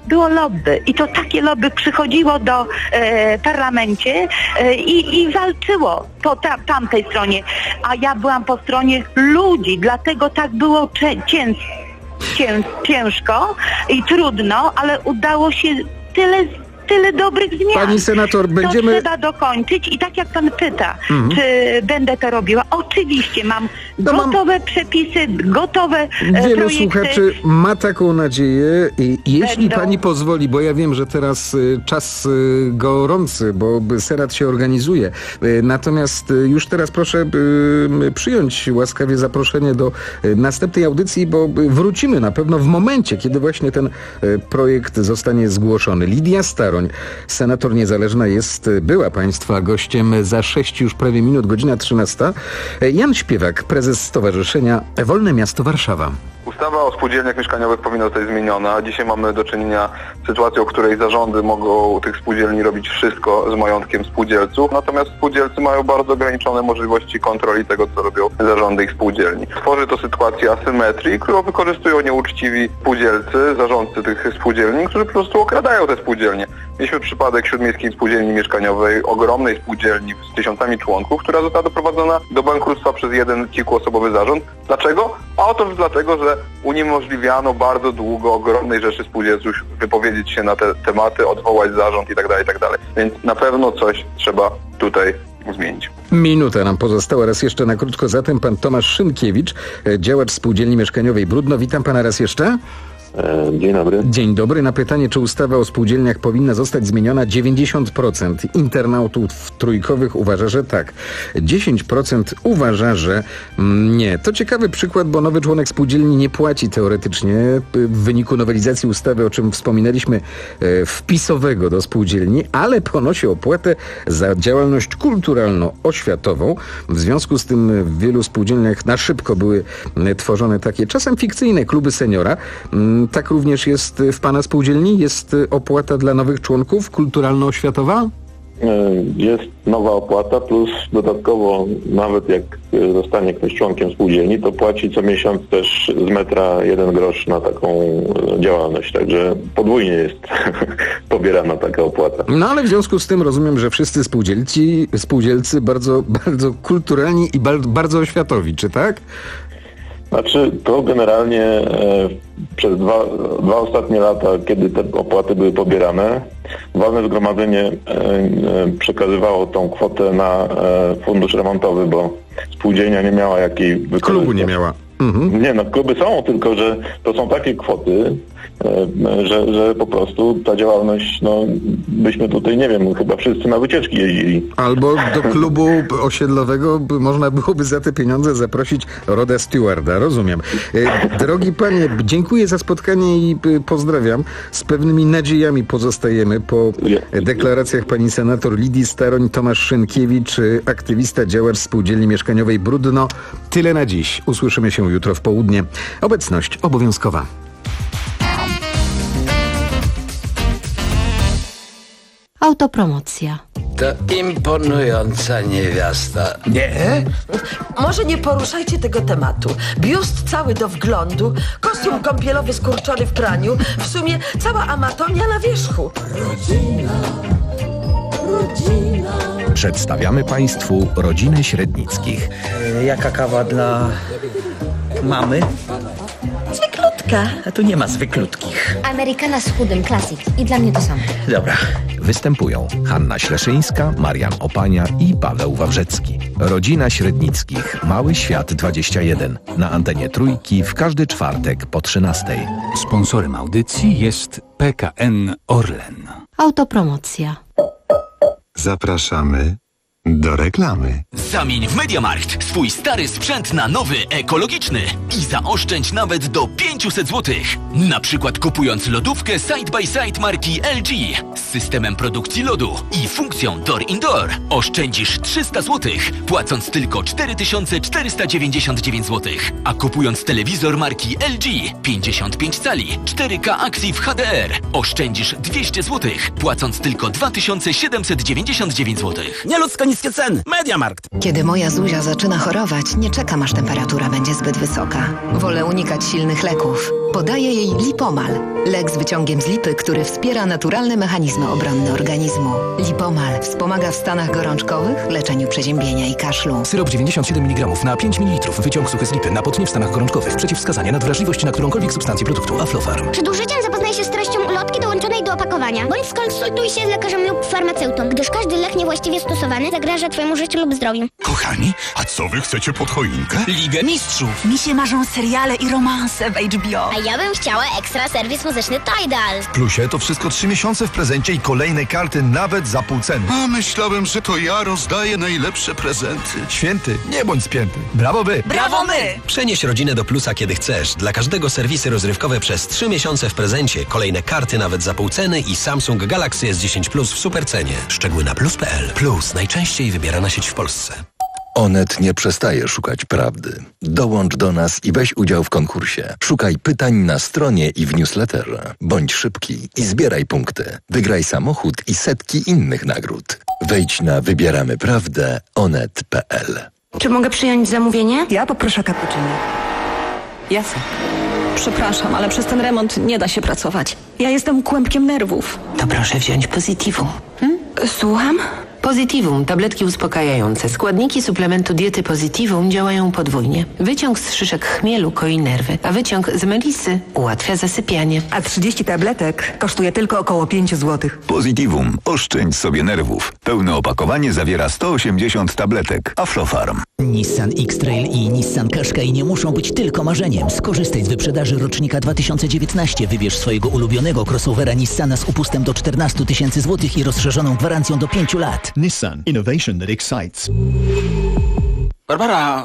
było lobby i to takie lobby przychodziło do e, parlamencie e, i, i walczyło po ta, tamtej stronie, a ja byłam po stronie ludzi, dlatego tak było cze- cięż, cięż, ciężko i trudno, ale udało się tyle tyle dobrych zmian. Pani senator, będziemy... To trzeba dokończyć i tak jak pan pyta, mhm. czy będę to robiła, oczywiście mam no gotowe mam... przepisy, gotowe e, Wielu projekty. słuchaczy ma taką nadzieję i jeśli Będą... pani pozwoli, bo ja wiem, że teraz y, czas y, gorący, bo Senat się organizuje, y, natomiast y, już teraz proszę y, przyjąć łaskawie zaproszenie do y, następnej audycji, bo y, wrócimy na pewno w momencie, kiedy właśnie ten y, projekt zostanie zgłoszony. Lidia Staroń, senator niezależna, jest, była państwa gościem za sześć już prawie minut, godzina trzynasta. Jan Śpiewak, prezes Stowarzyszenia Wolne Miasto Warszawa. Ustawa o spółdzielniach mieszkaniowych powinna zostać zmieniona. Dzisiaj mamy do czynienia z sytuacją, w której zarządy mogą tych spółdzielni robić wszystko z majątkiem spółdzielców, natomiast spółdzielcy mają bardzo ograniczone możliwości kontroli tego, co robią zarządy ich spółdzielni. Tworzy to sytuację asymetrii, którą wykorzystują nieuczciwi spółdzielcy, zarządcy tych spółdzielni, którzy po prostu okradają te spółdzielnie. Mieliśmy przypadek Śródmiejskiej Spółdzielni Mieszkaniowej, ogromnej spółdzielni z tysiącami członków, która została doprowadzona do bankructwa przez jeden kilkuosobowy zarząd. Dlaczego? A oto dlatego, że uniemożliwiano bardzo długo ogromnej rzeszy spółdzielców wypowiedzieć się na te tematy, odwołać zarząd itd., itd. Więc na pewno coś trzeba tutaj zmienić. Minuta nam pozostała, raz jeszcze na krótko. Zatem pan Tomasz Szynkiewicz, działacz Spółdzielni Mieszkaniowej Brudno. Witam pana raz jeszcze. Dzień dobry. Dzień dobry. Na pytanie, czy ustawa o spółdzielniach powinna zostać zmieniona, dziewięćdziesiąt procent internautów trójkowych uważa, że tak. dziesięć procent uważa, że nie. To ciekawy przykład, bo nowy członek spółdzielni nie płaci teoretycznie w wyniku nowelizacji ustawy, o czym wspominaliśmy, wpisowego do spółdzielni, ale ponosi opłatę za działalność kulturalno-oświatową. W związku z tym w wielu spółdzielniach na szybko były tworzone takie czasem fikcyjne kluby seniora. Tak również jest w pana spółdzielni? Jest opłata dla nowych członków kulturalno-oświatowa? Jest nowa opłata, plus dodatkowo nawet jak zostanie ktoś członkiem spółdzielni, to płaci co miesiąc też z metra jeden grosz na taką działalność. Także podwójnie jest pobierana taka opłata. No ale w związku z tym rozumiem, że wszyscy spółdzielcy, spółdzielcy bardzo, bardzo kulturalni i bardzo, bardzo oświatowi, czy tak? Znaczy, to generalnie e, przez dwa, dwa ostatnie lata, kiedy te opłaty były pobierane, walne zgromadzenie e, e, przekazywało tą kwotę na e, fundusz remontowy, bo spółdzielnia nie miała jakiej wykorzystać. Klubu nie miała. Mhm. Nie, no kluby są, tylko że to są takie kwoty, e, że, że po prostu ta działalność, no byśmy tutaj, nie wiem, chyba wszyscy na wycieczki jeździli. Albo do klubu osiedlowego można byłoby za te pieniądze zaprosić Roda Stewarda, rozumiem. E, drogi panie, dziękuję za spotkanie i pozdrawiam. Z pewnymi nadziejami pozostajemy po deklaracjach pani senator Lidii Staroń, Tomasz Szynkiewicz, aktywista, działacz Spółdzielni Mieszkaniowej Brudno. Tyle na dziś. Usłyszymy się jutro w południe. Obecność obowiązkowa. Autopromocja. To imponująca niewiasta. Nie? Może nie poruszajcie tego tematu. Biust cały do wglądu, kostium kąpielowy skurczony w praniu, w sumie cała amatonia na wierzchu. Rodzina, rodzina. Przedstawiamy Państwu rodzinę Średnickich. E, jaka kawa dla mamy? Zwyklutka. A tu nie ma zwyklutkich. Amerykana z chudym, klasyk. I dla mnie to samo. Dobra. Występują Hanna Śleszyńska, Marian Opania i Paweł Wawrzecki. Rodzina Średnickich. Mały Świat dwadzieścia jeden. Na antenie Trójki w każdy czwartek po trzynastej. Sponsorem audycji jest P K N Orlen. Autopromocja. Zapraszamy do reklamy. Zamień w MediaMarkt swój stary sprzęt na nowy, ekologiczny i zaoszczędź nawet do pięćset złotych. Na przykład kupując lodówkę Side by Side marki L G z systemem produkcji lodu i funkcją Door Indoor oszczędzisz trzysta złotych, płacąc tylko cztery tysiące czterysta dziewięćdziesiąt dziewięć złotych. A kupując telewizor marki L G pięćdziesiąt pięć cali cztery K Active H D R oszczędzisz dwieście złotych, płacąc tylko dwa tysiące siedemset dziewięćdziesiąt dziewięć złotych. Nieludzko niskie ceny. MediaMarkt. Kiedy moja Zuzia zaczyna chorować, nie czekam, aż temperatura będzie zbyt wysoka. Wolę unikać silnych leków. Podaję jej Lipomal. Lek z wyciągiem z lipy, który wspiera naturalne mechanizmy obronne organizmu. Lipomal wspomaga w stanach gorączkowych, leczeniu przeziębienia i kaszlu. Syrop dziewięćdziesiąt siedem miligramów na pięć mililitrów. Wyciąg suchy z lipy na potnie w stanach gorączkowych. Przeciwwskazania na wrażliwość na którąkolwiek substancję produktu Aflofarm. Przed użyciem zapoznaj się z treścią ulotki dołączonej do opakowania, bądź skonsultuj się z lekarzem lub farmaceutą, gdyż każdy lek niewłaściwie stosowany zagraża Twojemu życiu lub zdrowiu. Kochani, a co wy chcecie pod choinkę? Ligę Mistrzów. Mi się marzą seriale i romanse w H B O. A ja bym chciała ekstra serwis muzyczny Tidal. W Plusie to wszystko trzy miesiące w prezencie i kolejne karty nawet za pół ceny. A myślałem, że to ja rozdaję najlepsze prezenty. Święty, nie bądź spięty. Brawo wy! Brawo my! Przenieś rodzinę do Plusa, kiedy chcesz. Dla każdego serwisy rozrywkowe przez trzy miesiące w prezencie, kolejne karty nawet za pół ceny i Samsung Galaxy S dziesięć Plus w supercenie. Szczegóły na plus kropka p l. Plus, najczęściej wybierana sieć w Polsce. Onet nie przestaje szukać prawdy. Dołącz do nas i weź udział w konkursie. Szukaj pytań na stronie i w newsletterze. Bądź szybki i zbieraj punkty. Wygraj samochód i setki innych nagród. Wejdź na wybieramy prawdę onet kropka p l. Czy mogę przyjąć zamówienie? Ja poproszę cappuccino. Jasne. Przepraszam, ale przez ten remont nie da się pracować. Ja jestem kłębkiem nerwów. To proszę wziąć Positivum. Hmm? Słucham? Positivum, tabletki uspokajające. Składniki suplementu diety Positivum działają podwójnie. Wyciąg z szyszek chmielu koi nerwy, a wyciąg z melisy ułatwia zasypianie. A trzydzieści tabletek kosztuje tylko około pięć złotych. Positivum. Oszczędź sobie nerwów. Pełne opakowanie zawiera sto osiemdziesiąt tabletek. Aflofarm. Nissan X-Trail i Nissan Qashqai nie muszą być tylko marzeniem. Skorzystaj z wyprzedaży rocznika dwa tysiące dziewiętnaście. Wybierz swojego ulubionego crossovera Nissana z upustem do czternaście tysięcy złotych i rozszerzoną gwarancją do pięciu lat. Nissan. Innovation that excites. Barbara,